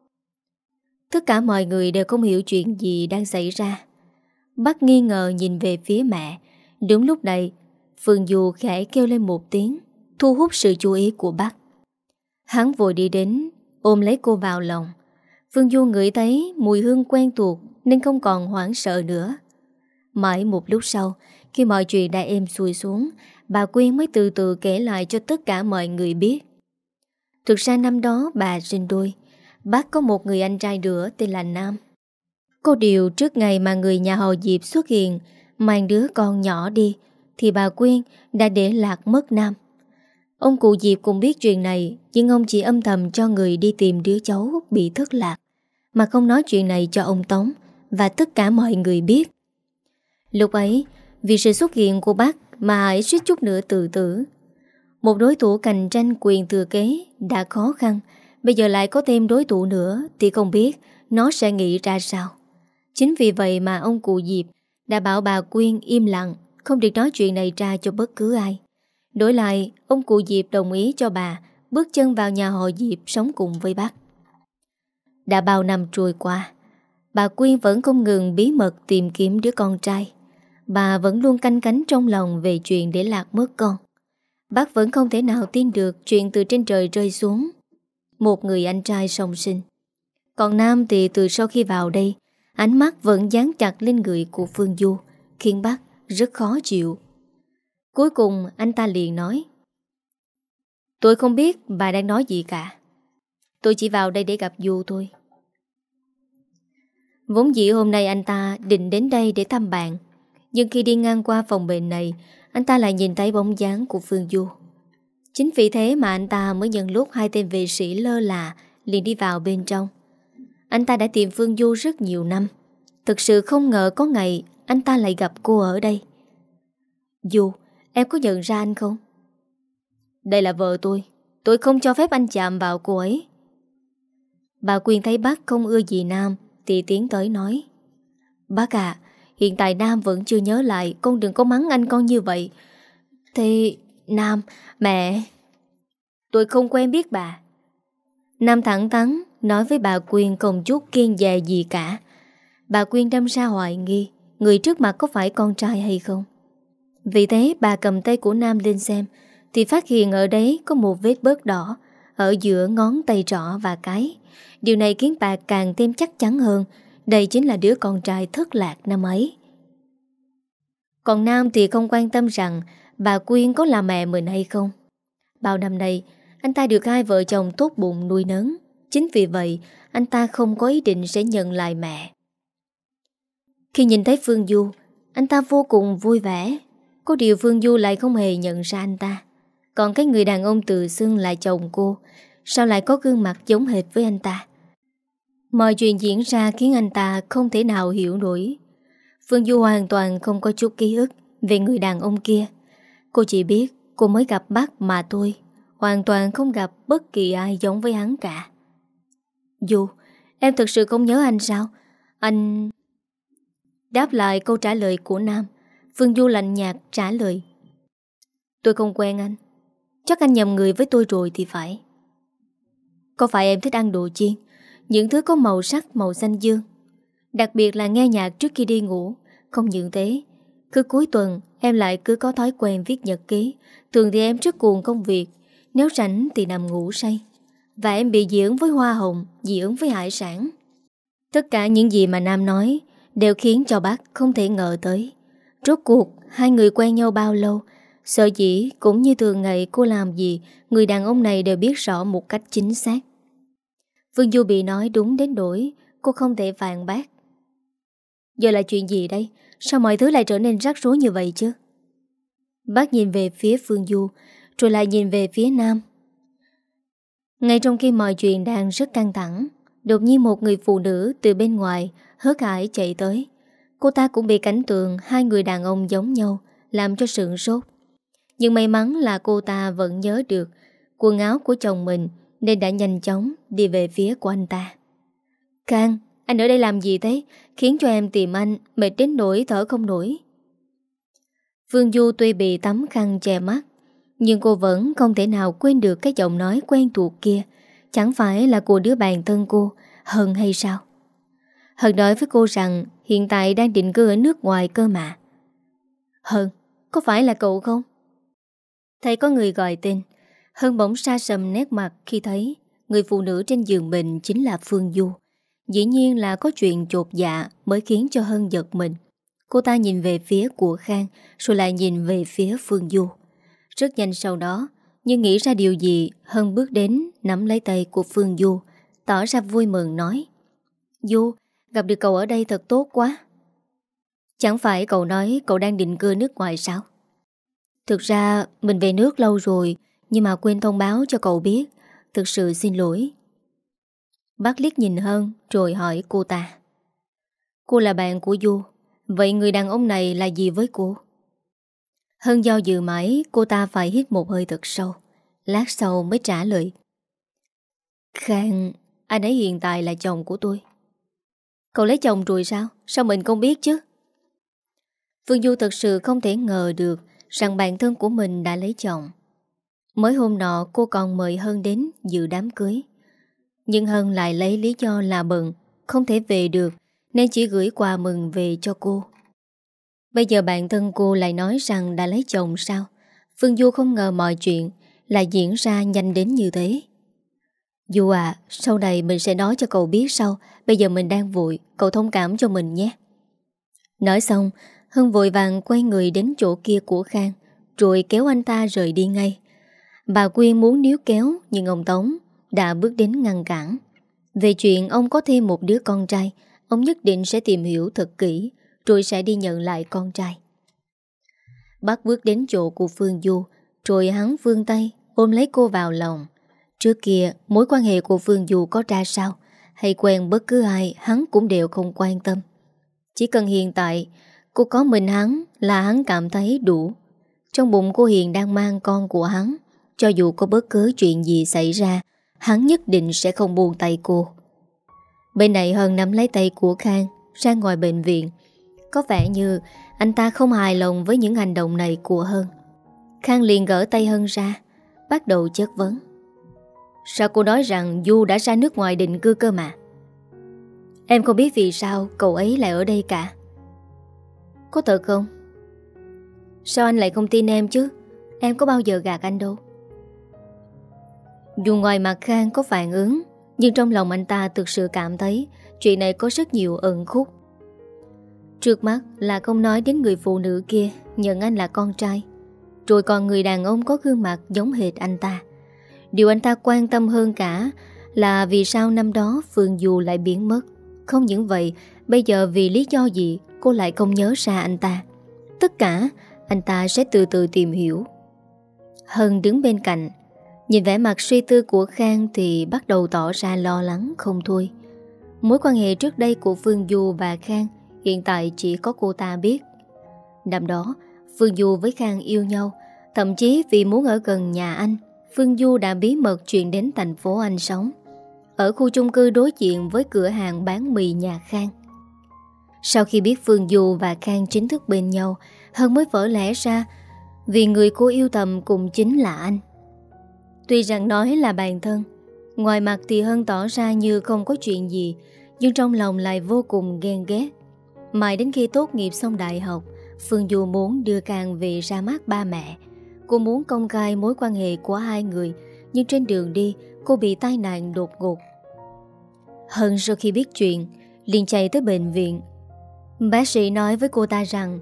Tất cả mọi người đều không hiểu chuyện gì đang xảy ra. Bác nghi ngờ nhìn về phía mẹ. Đúng lúc này Phương Du khẽ kêu lên một tiếng, thu hút sự chú ý của bác. Hắn vội đi đến ôm lấy cô vào lòng. Phương Du ngửi thấy mùi hương quen thuộc nên không còn hoảng sợ nữa. Mãi một lúc sau, khi mọi chuyện đã êm xuôi xuống, bà Quyên mới từ từ kể lại cho tất cả mọi người biết. Thực ra năm đó bà sinh đôi. Bác có một người anh trai nữa tên là Nam. Có điều trước ngày mà người nhà họ Diệp xuất hiện mang đứa con nhỏ đi thì bà Quyên đã để lạc mất Nam. Ông cụ Diệp cũng biết chuyện này, nhưng ông chỉ âm thầm cho người đi tìm đứa cháu bị thất lạc, mà không nói chuyện này cho ông Tống và tất cả mọi người biết. Lúc ấy, vì sự xuất hiện của bác mà Hải suýt chút nữa tự tử. Một đối thủ cạnh tranh quyền thừa kế đã khó khăn, bây giờ lại có thêm đối thủ nữa thì không biết nó sẽ nghĩ ra sao. Chính vì vậy mà ông cụ Diệp đã bảo bà Quyên im lặng, không được nói chuyện này ra cho bất cứ ai. Đổi lại, ông cụ Diệp đồng ý cho bà bước chân vào nhà họ Diệp sống cùng với bác. Đã bao năm trôi qua, bà Quyên vẫn không ngừng bí mật tìm kiếm đứa con trai. Bà vẫn luôn canh cánh trong lòng về chuyện để lạc mất con. Bác vẫn không thể nào tin được chuyện từ trên trời rơi xuống một người anh trai song sinh. Còn Nam thì từ sau khi vào đây, ánh mắt vẫn dán chặt lên người của Phương Du, khiến bác rất khó chịu. Cuối cùng anh ta liền nói: Tôi không biết bà đang nói gì cả. Tôi chỉ vào đây để gặp Du thôi. Vốn dĩ hôm nay anh ta định đến đây để thăm bạn, nhưng khi đi ngang qua phòng bệnh này, anh ta lại nhìn thấy bóng dáng của Phương Du. Chính vì thế mà anh ta mới nhân lúc hai tên vệ sĩ lơ là liền đi vào bên trong. Anh ta đã tìm Phương Du rất nhiều năm. Thực sự không ngờ có ngày anh ta lại gặp cô ở đây. Du, em có nhận ra anh không? Đây là vợ tôi. Tôi không cho phép anh chạm vào cô ấy. Bà Quyên thấy bác không ưa gì Nam thì tiến tới nói: Bác à, hiện tại Nam vẫn chưa nhớ lại, con đừng có mắng anh con như vậy. Thì Nam, mẹ... Tôi không quen biết bà. Nam thẳng thắn nói với bà Quyên không chút kiêng dè gì cả. Bà Quyên đâm ra hoài nghi người trước mặt có phải con trai hay không. Vì thế bà cầm tay của Nam lên xem, thì phát hiện ở đấy có một vết bớt đỏ ở giữa ngón tay trỏ và cái. Điều này khiến bà càng thêm chắc chắn hơn đây chính là đứa con trai thất lạc năm ấy. Còn Nam thì không quan tâm rằng bà Quyên có là mẹ mình hay không. Bao năm nay anh ta được hai vợ chồng tốt bụng nuôi nấng. Chính vì vậy anh ta không có ý định sẽ nhận lại mẹ. Khi nhìn thấy Phương Du, anh ta vô cùng vui vẻ. Có điều Phương Du lại không hề nhận ra anh ta. Còn cái người đàn ông tự xưng là chồng cô, sao lại có gương mặt giống hệt với anh ta? Mọi chuyện diễn ra khiến anh ta không thể nào hiểu nổi. Phương Du hoàn toàn không có chút ký ức về người đàn ông kia. Cô chỉ biết cô mới gặp bác mà thôi, hoàn toàn không gặp bất kỳ ai giống với hắn cả. Du, em thực sự không nhớ anh sao? Anh... Đáp lại câu trả lời của Nam, Phương Du lạnh nhạt trả lời: Tôi không quen anh. Chắc anh nhầm người với tôi rồi thì phải. Có phải em thích ăn đồ chiên, những thứ có màu sắc màu xanh dương, đặc biệt là nghe nhạc trước khi đi ngủ? Không những thế, cứ cuối tuần em lại cứ có thói quen viết nhật ký. Thường thì em rất cuồng công việc, nếu rảnh thì nằm ngủ say. Và em bị dị ứng với hoa hồng, dị ứng với hải sản. Tất cả những gì mà Nam nói đều khiến cho bác không thể ngờ tới. Rốt cuộc hai người quen nhau bao lâu? Sợ dĩ cũng như thường ngày cô làm gì, người đàn ông này đều biết rõ một cách chính xác. Phương Du bị nói đúng đến nỗi cô không thể phản bác. Giờ là chuyện gì đây? Sao mọi thứ lại trở nên rắc rối như vậy chứ? Bác nhìn về phía Phương Du, rồi lại nhìn về phía Nam. Ngay trong khi mọi chuyện đang rất căng thẳng, đột nhiên một người phụ nữ từ bên ngoài hớt hải chạy tới. Cô ta cũng bị cảnh tượng hai người đàn ông giống nhau làm cho sửng sốt. Nhưng may mắn là cô ta vẫn nhớ được quần áo của chồng mình, nên đã nhanh chóng đi về phía của anh ta. Khang, anh ở đây làm gì thế? Khiến cho em tìm anh mệt đến nỗi thở không nổi. Phương Du tuy bị tấm khăn che mắt, nhưng cô vẫn không thể nào quên được cái giọng nói quen thuộc kia. Chẳng phải là của đứa bạn thân cô, Hân hay sao? Hân nói với cô rằng hiện tại đang định cư ở nước ngoài cơ mà. Hân, có phải là cậu không? Thấy có người gọi tên, Hân bỗng sa sầm nét mặt khi thấy người phụ nữ trên giường mình chính là Phương Du. Dĩ nhiên là có chuyện chột dạ mới khiến cho Hân giật mình. Cô ta nhìn về phía của Khang, rồi lại nhìn về phía Phương Du. Rất nhanh sau đó, như nghĩ ra điều gì, Hân bước đến nắm lấy tay của Phương Du, tỏ ra vui mừng nói: Du, gặp được cậu ở đây thật tốt quá. Chẳng phải cậu nói cậu đang định cư nước ngoài sao? Thực ra mình về nước lâu rồi, nhưng mà quên thông báo cho cậu biết. Thực sự xin lỗi. Bác liếc nhìn Hân rồi hỏi cô ta: Cô là bạn của Du, vậy người đàn ông này là gì với cô? Hân do dự mãi, cô ta phải hít một hơi thật sâu. Lát sau mới trả lời: Khang, anh ấy hiện tại là chồng của tôi. Cậu lấy chồng rồi sao? Sao mình không biết chứ? Phương Du thật sự không thể ngờ được rằng bạn thân của mình đã lấy chồng. Mới hôm nọ cô còn mời Hân đến dự đám cưới, nhưng Hân lại lấy lý do là bận, không thể về được, nên chỉ gửi quà mừng về cho cô. Bây giờ bạn thân cô lại nói rằng đã lấy chồng sao? Phương Du không ngờ mọi chuyện lại diễn ra nhanh đến như thế. Du à, sau này mình sẽ nói cho cậu biết sau. Bây giờ mình đang vội, cậu thông cảm cho mình nhé. Nói xong, Hân vội vàng quay người đến chỗ kia của Khang, rồi kéo anh ta rời đi ngay. Bà Quyên muốn níu kéo, nhưng ông Tống đã bước đến ngăn cản. Về chuyện ông có thêm một đứa con trai, ông nhất định sẽ tìm hiểu thật kỹ, rồi sẽ đi nhận lại con trai. Bác bước đến chỗ của Phương Du, rồi hắn vươn tay ôm lấy cô vào lòng. Trước kia mối quan hệ của Phương Du có ra sao, hay quen bất cứ ai, hắn cũng đều không quan tâm. Chỉ cần hiện tại cô có mình hắn là hắn cảm thấy đủ. Trong bụng cô hiện đang mang con của hắn, cho dù có bất cứ chuyện gì xảy ra, hắn nhất định sẽ không buông tay cô. Bên này Hân nắm lấy tay của Khang ra ngoài bệnh viện. Có vẻ như anh ta không hài lòng với những hành động này của Hân. Khang liền gỡ tay Hân ra, bắt đầu chất vấn: Sao cô nói rằng Du đã ra nước ngoài định cư cơ mà? Em không biết vì sao cậu ấy lại ở đây cả. Có thật không? Sao anh lại không tin em chứ? Em có bao giờ gạt anh đâu. Dù ngoài mặt Khang có phản ứng, nhưng trong lòng anh ta thực sự cảm thấy chuyện này có rất nhiều ẩn khúc. Trước mắt là không nói đến người phụ nữ kia nhận anh là con trai, rồi còn người đàn ông có gương mặt giống hệt anh ta. Điều anh ta quan tâm hơn cả là vì sao năm đó Phương Du lại biến mất. Không những vậy, bây giờ vì lý do gì cô lại không nhớ ra anh ta. Tất cả anh ta sẽ từ từ tìm hiểu. Hân đứng bên cạnh, nhìn vẻ mặt suy tư của Khang thì bắt đầu tỏ ra lo lắng không thôi. Mối quan hệ trước đây của Phương Du và Khang hiện tại chỉ có cô ta biết. Năm đó Phương Du với Khang yêu nhau, thậm chí vì muốn ở gần nhà anh, Phương Du đã bí mật chuyển đến thành phố anh sống, ở khu chung cư đối diện với cửa hàng bán mì nhà Khang. Sau khi biết Phương Du và Khang chính thức bên nhau, Hân mới vỡ lẽ ra vì người cô yêu thầm cũng chính là anh. Tuy rằng nói là bạn thân, ngoài mặt thì Hân tỏ ra như không có chuyện gì, nhưng trong lòng lại vô cùng ghen ghét. Mãi đến khi tốt nghiệp xong đại học, Phương Du muốn đưa Khang về ra mắt ba mẹ. Cô muốn công khai mối quan hệ của hai người, nhưng trên đường đi cô bị tai nạn đột ngột. Hân sau khi biết chuyện liền chạy tới bệnh viện. Bác sĩ nói với cô ta rằng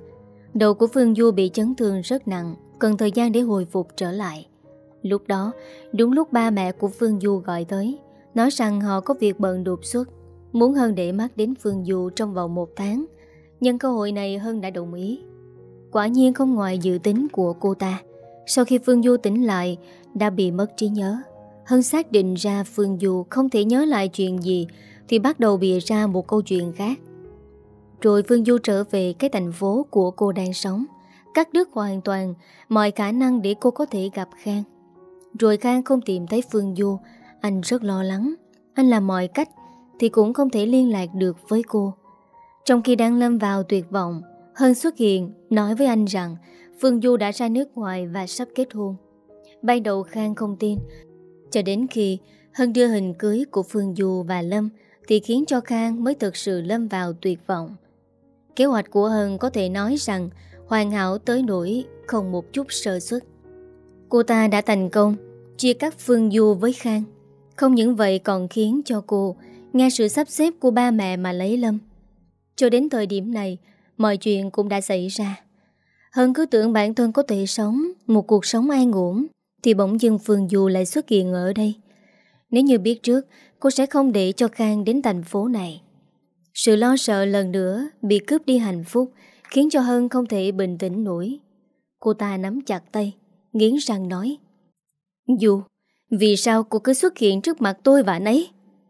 Đầu của Phương Du bị chấn thương rất nặng, cần thời gian để hồi phục trở lại. Lúc đó, đúng lúc ba mẹ của Phương Du gọi tới, nói rằng họ có việc bận đột xuất, muốn Hân để mắt đến Phương Du trong vòng một tháng. Nhân cơ hội này Hân đã đồng ý. Quả nhiên không ngoài dự tính của cô ta. Sau khi Phương Du tỉnh lại, đã bị mất trí nhớ. Hân xác định ra Phương Du không thể nhớ lại chuyện gì, thì bắt đầu bịa ra một câu chuyện khác. Rồi Phương Du trở về cái thành phố của cô đang sống, cắt đứt hoàn toàn mọi khả năng để cô có thể gặp Khang. Rồi Khang không tìm thấy Phương Du, anh rất lo lắng. Anh làm mọi cách thì cũng không thể liên lạc được với cô. Trong khi đang lâm vào tuyệt vọng, Hân xuất hiện nói với anh rằng Phương Du đã ra nước ngoài và sắp kết hôn. Ban đầu Khang không tin, cho đến khi Hân đưa hình cưới của Phương Du và Lâm thì khiến cho Khang mới thực sự lâm vào tuyệt vọng. Kế hoạch của Hân có thể nói rằng hoàn hảo tới nỗi không một chút sơ suất. Cô ta đã thành công chia cắt Phương Du với Khang. Không những vậy còn khiến cho cô nghe sự sắp xếp của ba mẹ mà lấy Lâm. Cho đến thời điểm này, mọi chuyện cũng đã xảy ra. Hân cứ tưởng bản thân có thể sống một cuộc sống an ổn, thì bỗng dưng Phương Du lại xuất hiện ở đây. Nếu như biết trước, cô sẽ không để cho Khang đến thành phố này. Sự lo sợ lần nữa bị cướp đi hạnh phúc khiến cho Hân không thể bình tĩnh nổi. Cô ta nắm chặt tay, nghiến răng nói: Du, vì sao cô cứ xuất hiện trước mặt tôi và anh ấy?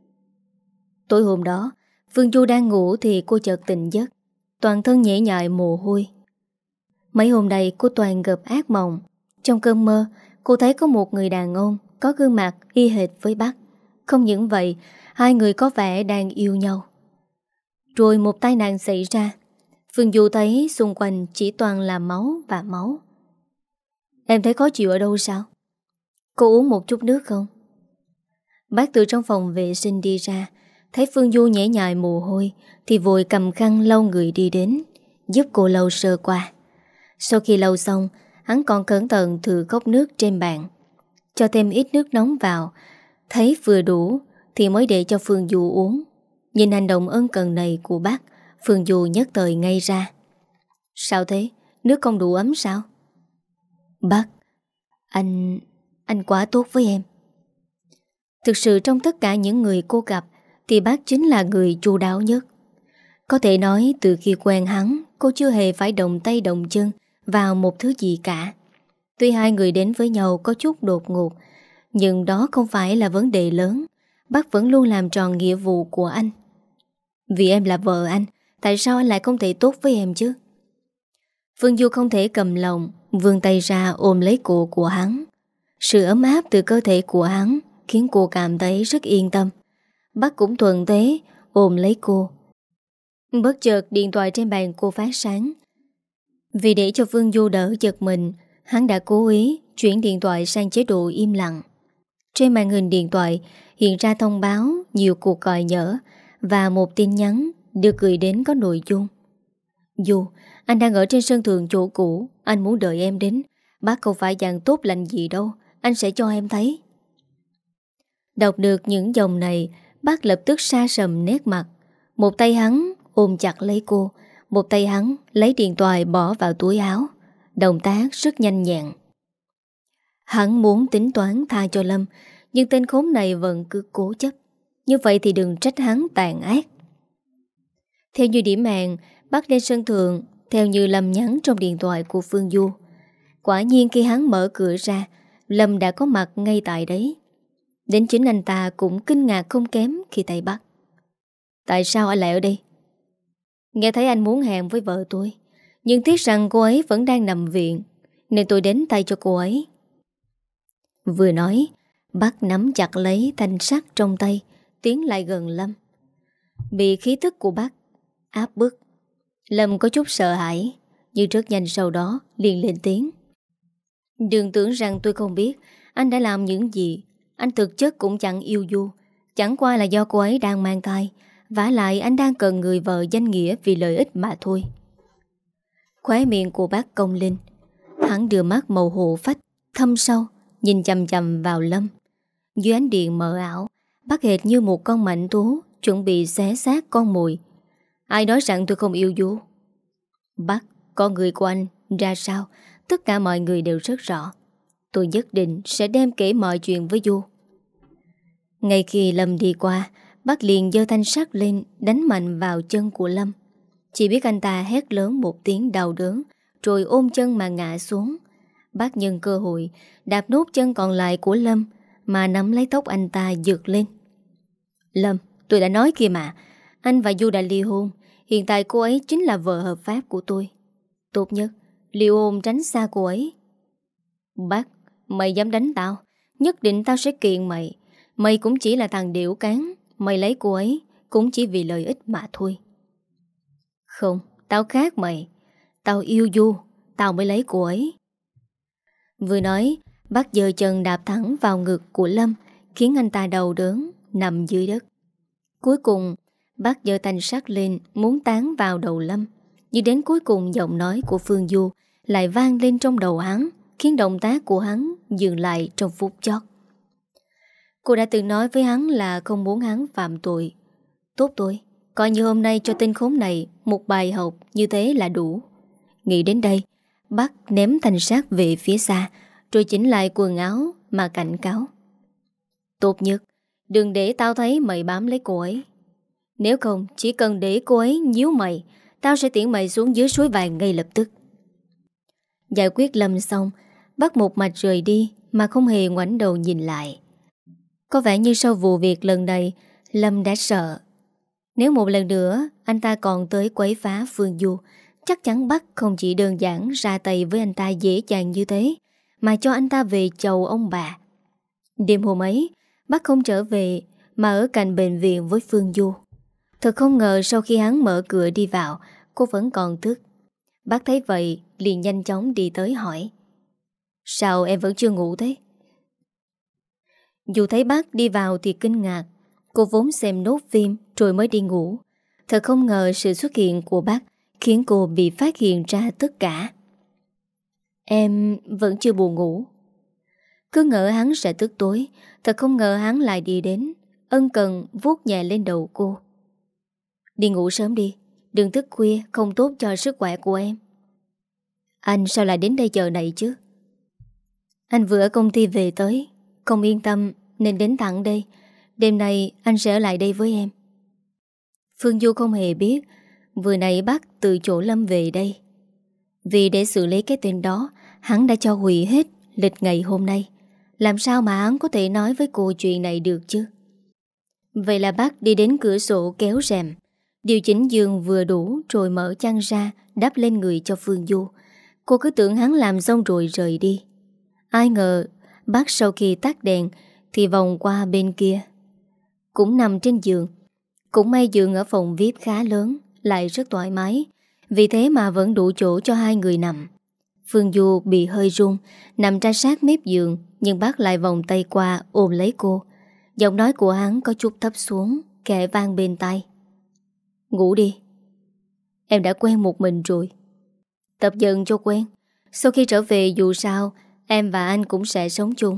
Tối hôm đó, Phương Du đang ngủ thì cô chợt tỉnh giấc, toàn thân nhễ nhại mồ hôi. Mấy hôm nay cô toàn gặp ác mộng. Trong cơn mơ, cô thấy có một người đàn ông có gương mặt y hệt với Bắc. Không những vậy, hai người có vẻ đang yêu nhau. Rồi một tai nạn xảy ra. Phương Du thấy xung quanh chỉ toàn là máu và máu. Em thấy khó chịu ở đâu sao? Cô uống một chút nước không? Bác từ trong phòng vệ sinh đi ra, thấy Phương Du nhễ nhại mồ hôi thì vội cầm khăn lau người đi đến, giúp cô lau sơ qua. Sau khi lau xong, hắn còn cẩn thận thử cốc nước trên bàn, cho thêm ít nước nóng vào. Thấy vừa đủ thì mới để cho Phương Du uống. Nhìn hành động ân cần này của bác, Phương Du nhất thời ngây ra. Sao thế? Nước không đủ ấm sao? Bác, anh... anh quá tốt với em. Thực sự trong tất cả những người cô gặp thì bác chính là người chu đáo nhất. Có thể nói từ khi quen hắn, cô chưa hề phải động tay động chân vào một thứ gì cả. Tuy hai người đến với nhau có chút đột ngột, nhưng đó không phải là vấn đề lớn. Bác vẫn luôn làm tròn nghĩa vụ của anh. Vì em là vợ anh, tại sao anh lại không thể tốt với em chứ? Phương Du không thể cầm lòng, vươn tay ra ôm lấy cổ của hắn. Sự ấm áp từ cơ thể của hắn khiến cô cảm thấy rất yên tâm. Bác cũng thuận thế ôm lấy cô. Bất chợt điện thoại trên bàn cô phát sáng. Vì để cho Phương Du đỡ giật mình, hắn đã cố ý chuyển điện thoại sang chế độ im lặng. Trên màn hình điện thoại hiện ra thông báo nhiều cuộc gọi nhỡ và một tin nhắn được gửi đến có nội dung: Du, anh đang ở trên sân thượng chỗ cũ, anh muốn đợi em đến. Bác không phải dạng tốt lành gì đâu, anh sẽ cho em thấy. Đọc được những dòng này, bác lập tức sa sầm nét mặt. Một tay hắn ôm chặt lấy cô, một tay hắn lấy điện thoại bỏ vào túi áo. Động tác rất nhanh nhẹn. Hắn muốn tính toán tha cho Lâm, nhưng tên khốn này vẫn cứ cố chấp. Như vậy thì đừng trách hắn tàn ác. Theo như điểm hẹn, bác lên sân thượng theo như Lâm nhắn trong điện thoại của Phương Du. Quả nhiên khi hắn mở cửa ra, Lâm đã có mặt ngay tại đấy. Đến chính anh ta cũng kinh ngạc không kém khi thấy bắt. Tại sao anh lại ở đây? Nghe thấy anh muốn hẹn với vợ tôi, nhưng tiếc rằng cô ấy vẫn đang nằm viện, nên tôi đến tay cho cô ấy. Vừa nói, bác nắm chặt lấy thanh sắt trong tay, tiến lại gần Lâm. Bị khí tức của bác áp bức, Lâm có chút sợ hãi, nhưng rất nhanh sau đó liền lên tiếng. Đừng tưởng rằng tôi không biết anh đã làm những gì. Anh thực chất cũng chẳng yêu Du, chẳng qua là do cô ấy đang mang thai. Vả lại anh đang cần người vợ danh nghĩa vì lợi ích mà thôi. Khóe miệng của bác cong lên. Hắn đưa mắt màu hộ phách thâm sâu nhìn chằm chằm vào Lâm. Dưới ánh điện mờ ảo, bác hệt như một con mảnh thú chuẩn bị xé xác con mồi. Ai nói rằng tôi không yêu Du? Bác, con người của anh ra sao, tất cả mọi người đều rất rõ. Tôi nhất định sẽ đem kể mọi chuyện với Du. Ngay khi Lâm đi qua, bác liền giơ thanh sắt lên đánh mạnh vào chân của Lâm. Chỉ biết anh ta hét lớn một tiếng đau đớn, rồi ôm chân mà ngã xuống. Bác nhân cơ hội đạp nốt chân còn lại của Lâm mà nắm lấy tóc anh ta giật lên. Lâm, tôi đã nói kìa mà, anh và Du đã ly hôn. Hiện tại cô ấy chính là vợ hợp pháp của tôi. Tốt nhất ly hôn tránh xa cô ấy. Bác, mày dám đánh tao, nhất định tao sẽ kiện mày. Mày cũng chỉ là thằng điểu cán. Mày lấy cô ấy cũng chỉ vì lợi ích mà thôi. Không, tao khác mày. Tao yêu Du, tao mới lấy cô ấy. Vừa nói, bác giơ chân đạp thẳng vào ngực của Lâm, khiến anh ta đau đớn, nằm dưới đất. Cuối cùng, bác giơ thanh sắt lên muốn tán vào đầu Lâm. Nhưng đến cuối cùng giọng nói của Phương Du lại vang lên trong đầu hắn, khiến động tác của hắn dừng lại trong phút chót. Cô đã từng nói với hắn là không muốn hắn phạm tội. Tốt rồi, coi như hôm nay cho tên khốn này một bài học như thế là đủ. Nghĩ đến đây, bác ném thanh sắt về phía xa, rồi chỉnh lại quần áo mà cảnh cáo. Tốt nhất, đừng để tao thấy mày bám lấy cô ấy. Nếu không, chỉ cần để cô ấy nhíu mày, tao sẽ tiễn mày xuống dưới suối vàng ngay lập tức. Giải quyết Lâm xong, bác một mạch rời đi mà không hề ngoảnh đầu nhìn lại. Có vẻ như sau vụ việc lần này, Lâm đã sợ. Nếu một lần nữa anh ta còn tới quấy phá Phương Du, chắc chắn bác không chỉ đơn giản ra tay với anh ta dễ dàng như thế, mà cho anh ta về chầu ông bà. Đêm hôm ấy, bác không trở về mà ở cạnh bệnh viện với Phương Du. Thật không ngờ sau khi hắn mở cửa đi vào, cô vẫn còn thức. Bác thấy vậy liền nhanh chóng đi tới hỏi: Sao em vẫn chưa ngủ thế? Dù thấy bác đi vào thì kinh ngạc. Cô vốn xem nốt phim rồi mới đi ngủ. Thật không ngờ sự xuất hiện của bác khiến cô bị phát hiện ra tất cả. Em vẫn chưa buồn ngủ. Cứ ngỡ hắn sẽ tức tối, thật không ngờ hắn lại đi đến, ân cần vuốt nhẹ lên đầu cô. Đi ngủ sớm đi, đừng thức khuya, không tốt cho sức khỏe của em. Anh sao lại đến đây chờ này chứ? Anh vừa ở công ty về tới, không yên tâm nên đến thẳng đây. Đêm nay anh sẽ ở lại đây với em. Phương Du không hề biết vừa nãy bác từ chỗ Lâm về đây. Vì để xử lý cái tên đó, hắn đã cho hủy hết lịch ngày hôm nay. Làm sao mà hắn có thể nói với cô chuyện này được chứ? Vậy là bác đi đến cửa sổ kéo rèm, điều chỉnh giường vừa đủ rồi mở chăn ra đắp lên người cho Phương Du. Cô cứ tưởng hắn làm xong rồi rời đi. Ai ngờ bác sau khi tắt đèn thì vòng qua bên kia, cũng nằm trên giường. Cũng may giường ở phòng vi ai pi khá lớn, lại rất thoải mái, vì thế mà vẫn đủ chỗ cho hai người nằm. Phương Du bị hơi run, nằm ra sát mép giường, nhưng bác lại vòng tay qua ôm lấy cô. Giọng nói của hắn có chút thấp xuống, kẻ vang bên tai: Ngủ đi. Em đã quen một mình rồi. Tập dần cho quen. Sau khi trở về dù sao em và anh cũng sẽ sống chung.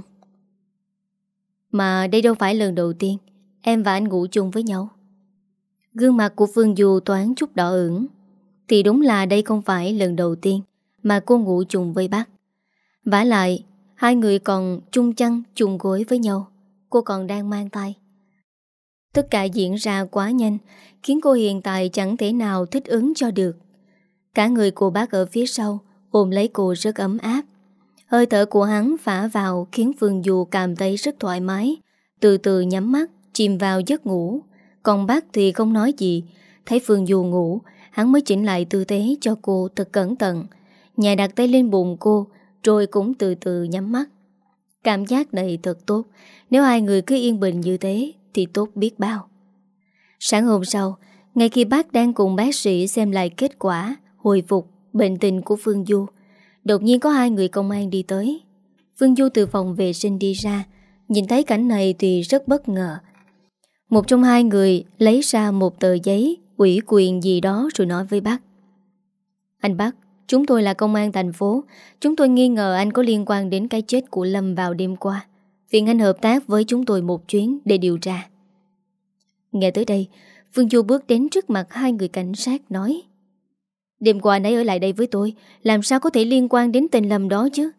Mà đây đâu phải lần đầu tiên em và anh ngủ chung với nhau. Gương mặt của Phương Du toán chút đỏ ửng. Thì đúng là đây không phải lần đầu tiên mà cô ngủ chung với bác. Vả lại hai người còn chung chăn chung gối với nhau. Cô còn đang mang thai. Tất cả diễn ra quá nhanh, khiến cô hiện tại chẳng thể nào thích ứng cho được. Cả người của bác ở phía sau ôm lấy cô rất ấm áp. Hơi thở của hắn phả vào khiến Phương Du cảm thấy rất thoải mái, từ từ nhắm mắt chìm vào giấc ngủ. Còn bác thì không nói gì. Thấy Phương Du ngủ, hắn mới chỉnh lại tư thế cho cô thật cẩn thận, nhẹ đặt tay lên bụng cô, rồi cũng từ từ nhắm mắt. Cảm giác này thật tốt. Nếu hai người cứ yên bình như thế thì tốt biết bao. Sáng hôm sau, ngay khi bác đang cùng bác sĩ xem lại kết quả hồi phục bệnh tình của Phương Du, đột nhiên có hai người công an đi tới. Phương Du từ phòng vệ sinh đi ra, nhìn thấy cảnh này thì rất bất ngờ. Một trong hai người lấy ra một tờ giấy ủy quyền gì đó rồi nói với bác: Anh bác, chúng tôi là công an thành phố. Chúng tôi nghi ngờ anh có liên quan đến cái chết của Lâm vào đêm qua. Phiền anh hợp tác với chúng tôi một chuyến để điều tra. Nghe tới đây, Phương Du bước đến trước mặt hai người cảnh sát nói: Đêm qua anh ấy ở lại đây với tôi, làm sao có thể liên quan đến tên Lâm đó chứ?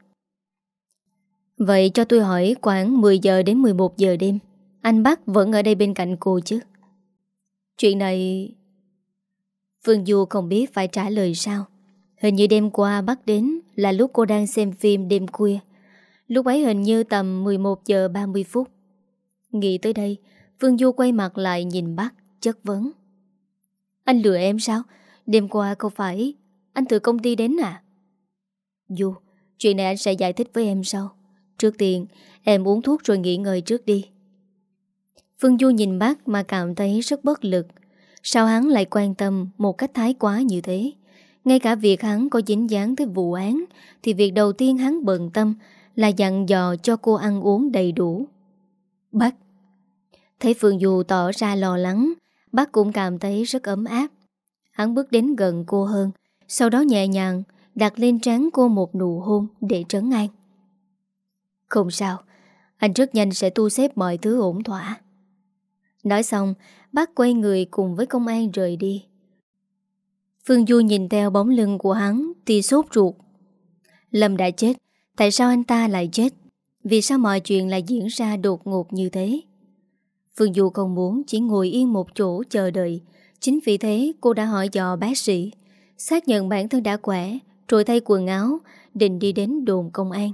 Vậy cho tôi hỏi, khoảng mười giờ đến mười một giờ đêm anh Bắc vẫn ở đây bên cạnh cô chứ? Chuyện này... Phương Du không biết phải trả lời sao. Hình như đêm qua Bắc đến là lúc cô đang xem phim đêm khuya. Lúc ấy hình như tầm mười một giờ ba mươi phút. Nghĩ tới đây, Phương Du quay mặt lại nhìn Bắc, chất vấn. Anh lừa em sao? Đêm qua không phải anh từ công ty đến à? Du, chuyện này anh sẽ giải thích với em sau. Trước tiên, em uống thuốc rồi nghỉ ngơi trước đi. Phương Du nhìn Bắc mà cảm thấy rất bất lực. Sao hắn lại quan tâm một cách thái quá như thế? Ngay cả việc hắn có dính dáng tới vụ án thì việc đầu tiên hắn bận tâm là dặn dò cho cô ăn uống đầy đủ. Bắc thấy Phương Du tỏ ra lo lắng, Bắc cũng cảm thấy rất ấm áp. Hắn bước đến gần cô hơn, sau đó nhẹ nhàng đặt lên trán cô một nụ hôn để trấn an. Không sao, anh rất nhanh sẽ thu xếp mọi thứ ổn thỏa. Nói xong, Bác quay người cùng với công an rời đi. Phương Du nhìn theo bóng lưng của hắn thì sốt ruột. Lâm đã chết, tại sao anh ta lại chết? Vì sao mọi chuyện lại diễn ra đột ngột như thế? Phương Du không muốn chỉ ngồi yên một chỗ chờ đợi. Chính vì thế cô đã hỏi dò bác sĩ, xác nhận bản thân đã khỏe, rồi thay quần áo, định đi đến đồn công an.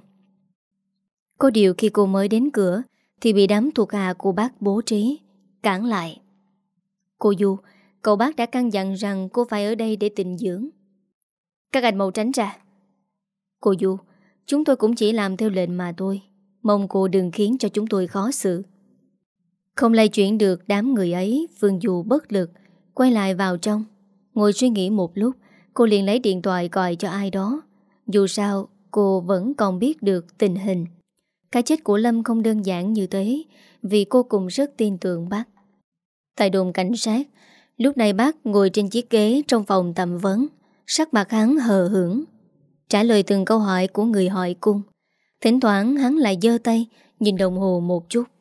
Có điều khi cô mới đến cửa thì bị đám thuộc hạ của bác bố trí cản lại. Cô Du, cậu bác đã căn dặn rằng cô phải ở đây để tịnh dưỡng. Các anh mau tránh ra. Cô Du, chúng tôi cũng chỉ làm theo lệnh mà thôi. Mong cô đừng khiến cho chúng tôi khó xử. Không lay chuyển được đám người ấy, Phương Du bất lực quay lại vào trong. Ngồi suy nghĩ một lúc, cô liền lấy điện thoại gọi cho ai đó. Dù sao, cô vẫn còn biết được tình hình. Cái chết của Lâm không đơn giản như thế, vì cô cũng rất tin tưởng bác. Tại đồn cảnh sát, lúc này bác ngồi trên chiếc ghế trong phòng thẩm vấn, sắc mặt hắn hờ hững, trả lời từng câu hỏi của người hỏi cung. Thỉnh thoảng hắn lại giơ tay nhìn đồng hồ một chút.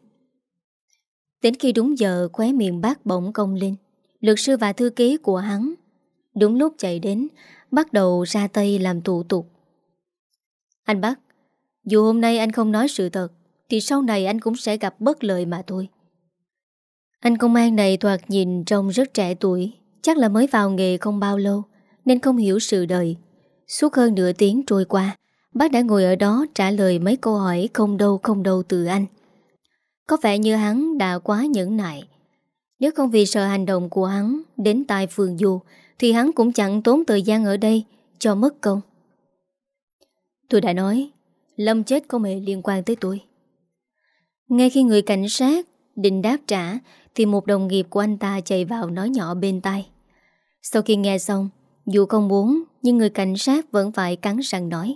Đến khi đúng giờ, khóe miệng bác bỗng cong lên. Luật sư và thư ký của hắn đúng lúc chạy đến, bắt đầu ra tay làm thủ tục. Anh bác, dù hôm nay anh không nói sự thật thì sau này anh cũng sẽ gặp bất lợi mà thôi. Anh công an này thoạt nhìn trông rất trẻ tuổi, chắc là mới vào nghề không bao lâu nên không hiểu sự đời. Suốt hơn nửa tiếng trôi qua, bác đã ngồi ở đó trả lời mấy câu hỏi không đâu không đâu từ anh. Có vẻ như hắn đã quá nhẫn nại. Nếu không vì sợ hành động của hắn đến tai Phương Du thì hắn cũng chẳng tốn thời gian ở đây cho mất công. Tôi đã nói, Lâm chết không hề liên quan tới tôi. Ngay khi người cảnh sát định đáp trả thì một đồng nghiệp của anh ta chạy vào nói nhỏ bên tai. Sau khi nghe xong, dù không muốn nhưng người cảnh sát vẫn phải cắn răng nói.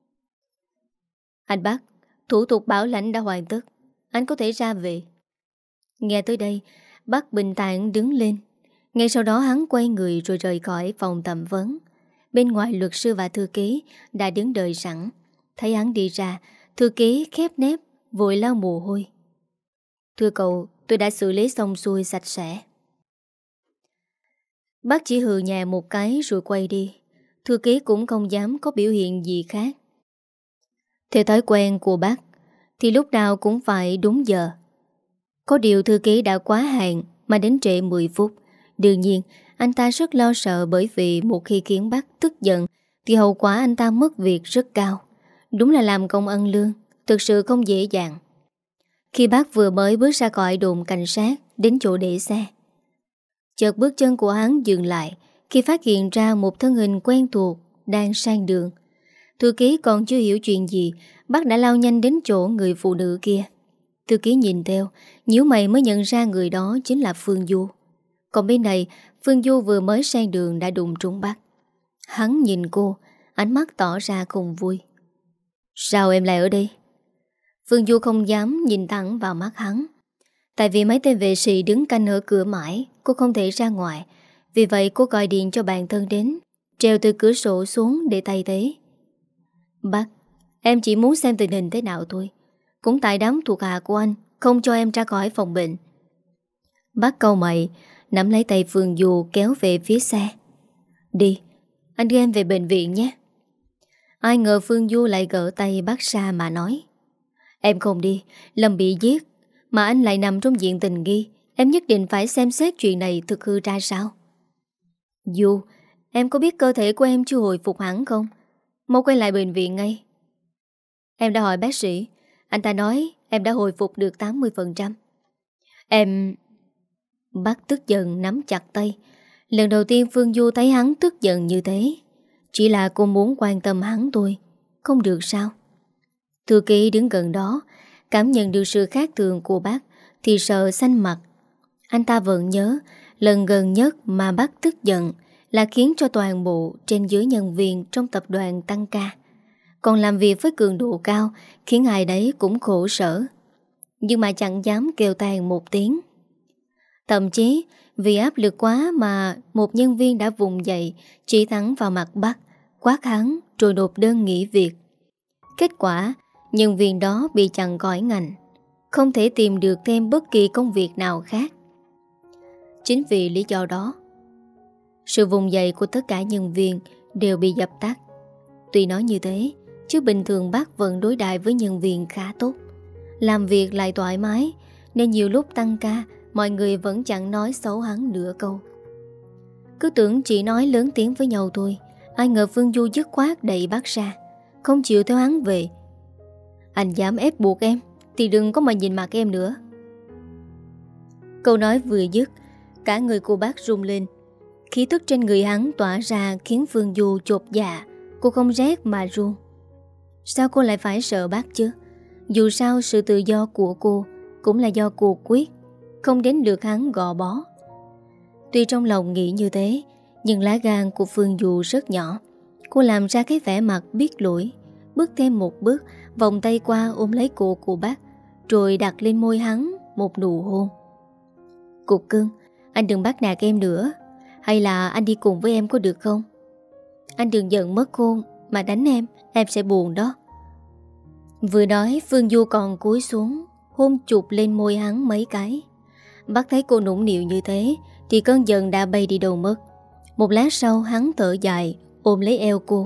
Anh bác, thủ tục bảo lãnh đã hoàn tất, anh có thể ra về. Nghe tới đây, bác bình thản đứng lên. Ngay sau đó hắn quay người rồi rời khỏi phòng thẩm vấn. Bên ngoài luật sư và thư ký đã đứng đợi sẵn. Thấy hắn đi ra, thư ký khép nép vội lau mồ hôi. Thưa cậu, tôi đã xử lý xong xuôi sạch sẽ. Bác chỉ hừ nhẹ một cái rồi quay đi. Thư ký cũng không dám có biểu hiện gì khác. Theo thói quen của bác thì lúc nào cũng phải đúng giờ. Có điều thư ký đã quá hạn mà đến trễ mười phút. Đương nhiên anh ta rất lo sợ, bởi vì một khi khiến bác tức giận thì hậu quả anh ta mất việc rất cao. Đúng là làm công ăn lương thực sự không dễ dàng. Khi bác vừa mới bước ra khỏi đồn cảnh sát đến chỗ để xe, chợt bước chân của hắn dừng lại khi phát hiện ra một thân hình quen thuộc đang sang đường. Thư ký còn chưa hiểu chuyện gì, bác đã lao nhanh đến chỗ người phụ nữ kia. Thư ký nhìn theo, nhíu mày mới nhận ra người đó chính là Phương Du. Còn bên này, Phương Du vừa mới sang đường đã đụng trúng bác. Hắn nhìn cô, ánh mắt tỏ ra không vui. Sao em lại ở đây? Phương Du không dám nhìn thẳng vào mắt hắn. Tại vì mấy tên vệ sĩ đứng canh ở cửa mãi, cô không thể ra ngoài. Vì vậy cô gọi điện cho bạn thân đến, treo từ cửa sổ xuống để thay thế. Bác, em chỉ muốn xem tình hình thế nào thôi. Cũng tại đám thuộc hạ của anh không cho em ra khỏi phòng bệnh. Bác cau mày, nắm lấy tay Phương Du kéo về phía xe. Đi, Anh đưa em về bệnh viện nhé. Ai ngờ Phương Du lại gỡ tay bác Sa mà nói: Em không đi, Lâm bị giết, mà anh lại nằm trong diện tình nghi. Em nhất định phải xem xét chuyện này thực hư ra sao. Du, em có biết cơ thể của em chưa hồi phục hẳn không? Mau quay lại bệnh viện ngay. Em đã hỏi bác sĩ, anh ta nói em đã hồi phục được tám mươi phần trăm. Em... Bác tức giận nắm chặt tay. Lần đầu tiên Phương Du thấy hắn tức giận như thế. Chỉ là cô muốn quan tâm hắn thôi, không được sao? Thư ký đứng gần đó, cảm nhận được sự khác thường của bác thì sợ xanh mặt. Anh ta vẫn nhớ lần gần nhất mà bác tức giận là khiến cho toàn bộ trên dưới nhân viên trong tập đoàn tăng ca, còn làm việc với cường độ cao, khiến ai đấy cũng khổ sở. Nhưng mà chẳng dám kêu than một tiếng. Thậm chí vì áp lực quá mà một nhân viên đã vùng dậy, chỉ thẳng vào mặt bác, quát hắn rồi nộp đơn nghỉ việc. Kết quả, nhân viên đó bị chặn khỏi ngành, không thể tìm được thêm bất kỳ công việc nào khác. Chính vì lý do đó, sự vùng dậy của tất cả nhân viên đều bị dập tắt. Tuy nói như thế, chứ bình thường bác vẫn đối đãi với nhân viên khá tốt, làm việc lại thoải mái, nên nhiều lúc tăng ca mọi người vẫn chẳng nói xấu hắn nửa câu. Cứ tưởng chỉ nói lớn tiếng với nhau thôi, ai ngờ Phương Du dứt khoát đẩy bác ra, không chịu theo hắn về. Anh dám ép buộc em thì đừng có mà nhìn mặt em nữa. Câu nói vừa dứt, cả người cô bác rung lên. Khí tức trên người hắn tỏa ra khiến Phương Du chột dạ. Cô không rét mà run. Sao cô lại phải sợ bác chứ? Dù sao sự tự do của cô cũng là do cô quyết, không đến được hắn gò bó. Tuy trong lòng nghĩ như thế, nhưng lá gan của Phương Du rất nhỏ. Cô làm ra cái vẻ mặt biết lỗi, bước thêm một bước, vòng tay qua ôm lấy cổ của bác, rồi đặt lên môi hắn một nụ hôn. Cục cưng, anh đừng bắt nạt em nữa. Hay là anh đi cùng với em có được không? Anh đừng giận mất khôn mà đánh em, em sẽ buồn đó. Vừa nói Phương Du còn cúi xuống hôn chụp lên môi hắn mấy cái. Bác thấy cô nũng nịu như thế thì cơn giận đã bay đi đâu mất. Một lát sau hắn thở dài, ôm lấy eo cô.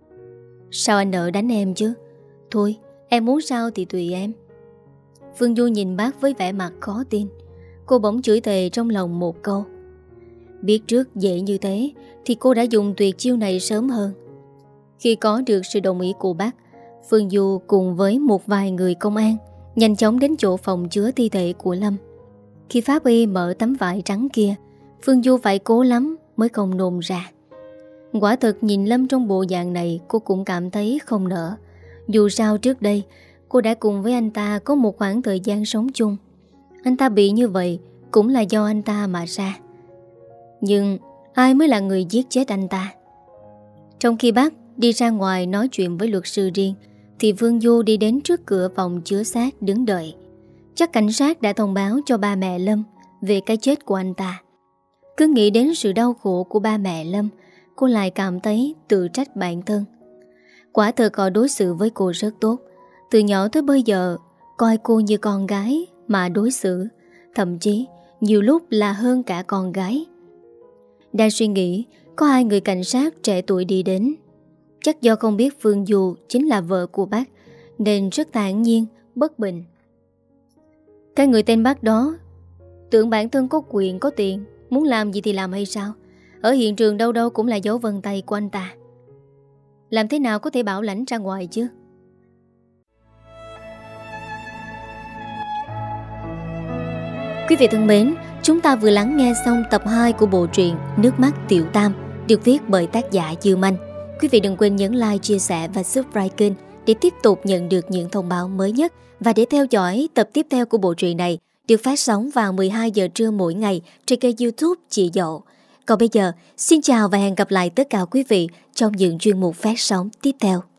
Sao anh nỡ đánh em chứ? Thôi, em muốn sao thì tùy em. Phương Du nhìn bác với vẻ mặt khó tin. Cô bỗng chửi thề trong lòng một câu. Biết trước dễ như thế thì cô đã dùng tuyệt chiêu này sớm hơn. Khi có được sự đồng ý của bác, Phương Du cùng với một vài người công an nhanh chóng đến chỗ phòng chứa thi thể của Lâm. Khi pháp y mở tấm vải trắng kia, Phương Du phải cố lắm mới không nôn ra. Quả thực nhìn Lâm trong bộ dạng này, cô cũng cảm thấy không nỡ. Dù sao trước đây cô đã cùng với anh ta có một khoảng thời gian sống chung. Anh ta bị như vậy cũng là do anh ta mà ra. Nhưng ai mới là người giết chết anh ta? Trong khi bác đi ra ngoài nói chuyện với luật sư riêng, thì Phương Du đi đến trước cửa phòng chứa xác đứng đợi. Chắc cảnh sát đã thông báo cho ba mẹ Lâm về cái chết của anh ta. Cứ nghĩ đến sự đau khổ của ba mẹ Lâm, cô lại cảm thấy tự trách bản thân. Quả thật họ đối xử với cô rất tốt. Từ nhỏ tới bây giờ coi cô như con gái mà đối xử, thậm chí nhiều lúc là hơn cả con gái. Đang suy nghĩ, có hai người cảnh sát trẻ tuổi đi đến. Chắc do không biết Phương Du chính là vợ của bác nên rất thản nhiên, bất bình. Cái người tên bác đó tưởng bản thân có quyền có tiền, muốn làm gì thì làm hay sao? Ở hiện trường đâu đâu cũng là dấu vân tay của anh ta. Làm thế nào có thể bảo lãnh ra ngoài chứ? Quý vị thân mến, chúng ta vừa lắng nghe xong tập hai của bộ truyện Nước mắt Tiểu Tam, được viết bởi tác giả Dương Anh. Quý vị đừng quên nhấn like, chia sẻ và subscribe kênh để tiếp tục nhận được những thông báo mới nhất và để theo dõi tập tiếp theo của bộ truyện này được phát sóng vào mười hai giờ trưa mỗi ngày trên kênh YouTube Chị Dậu. Còn bây giờ, xin chào và hẹn gặp lại tất cả quý vị trong những chuyên mục phát sóng tiếp theo.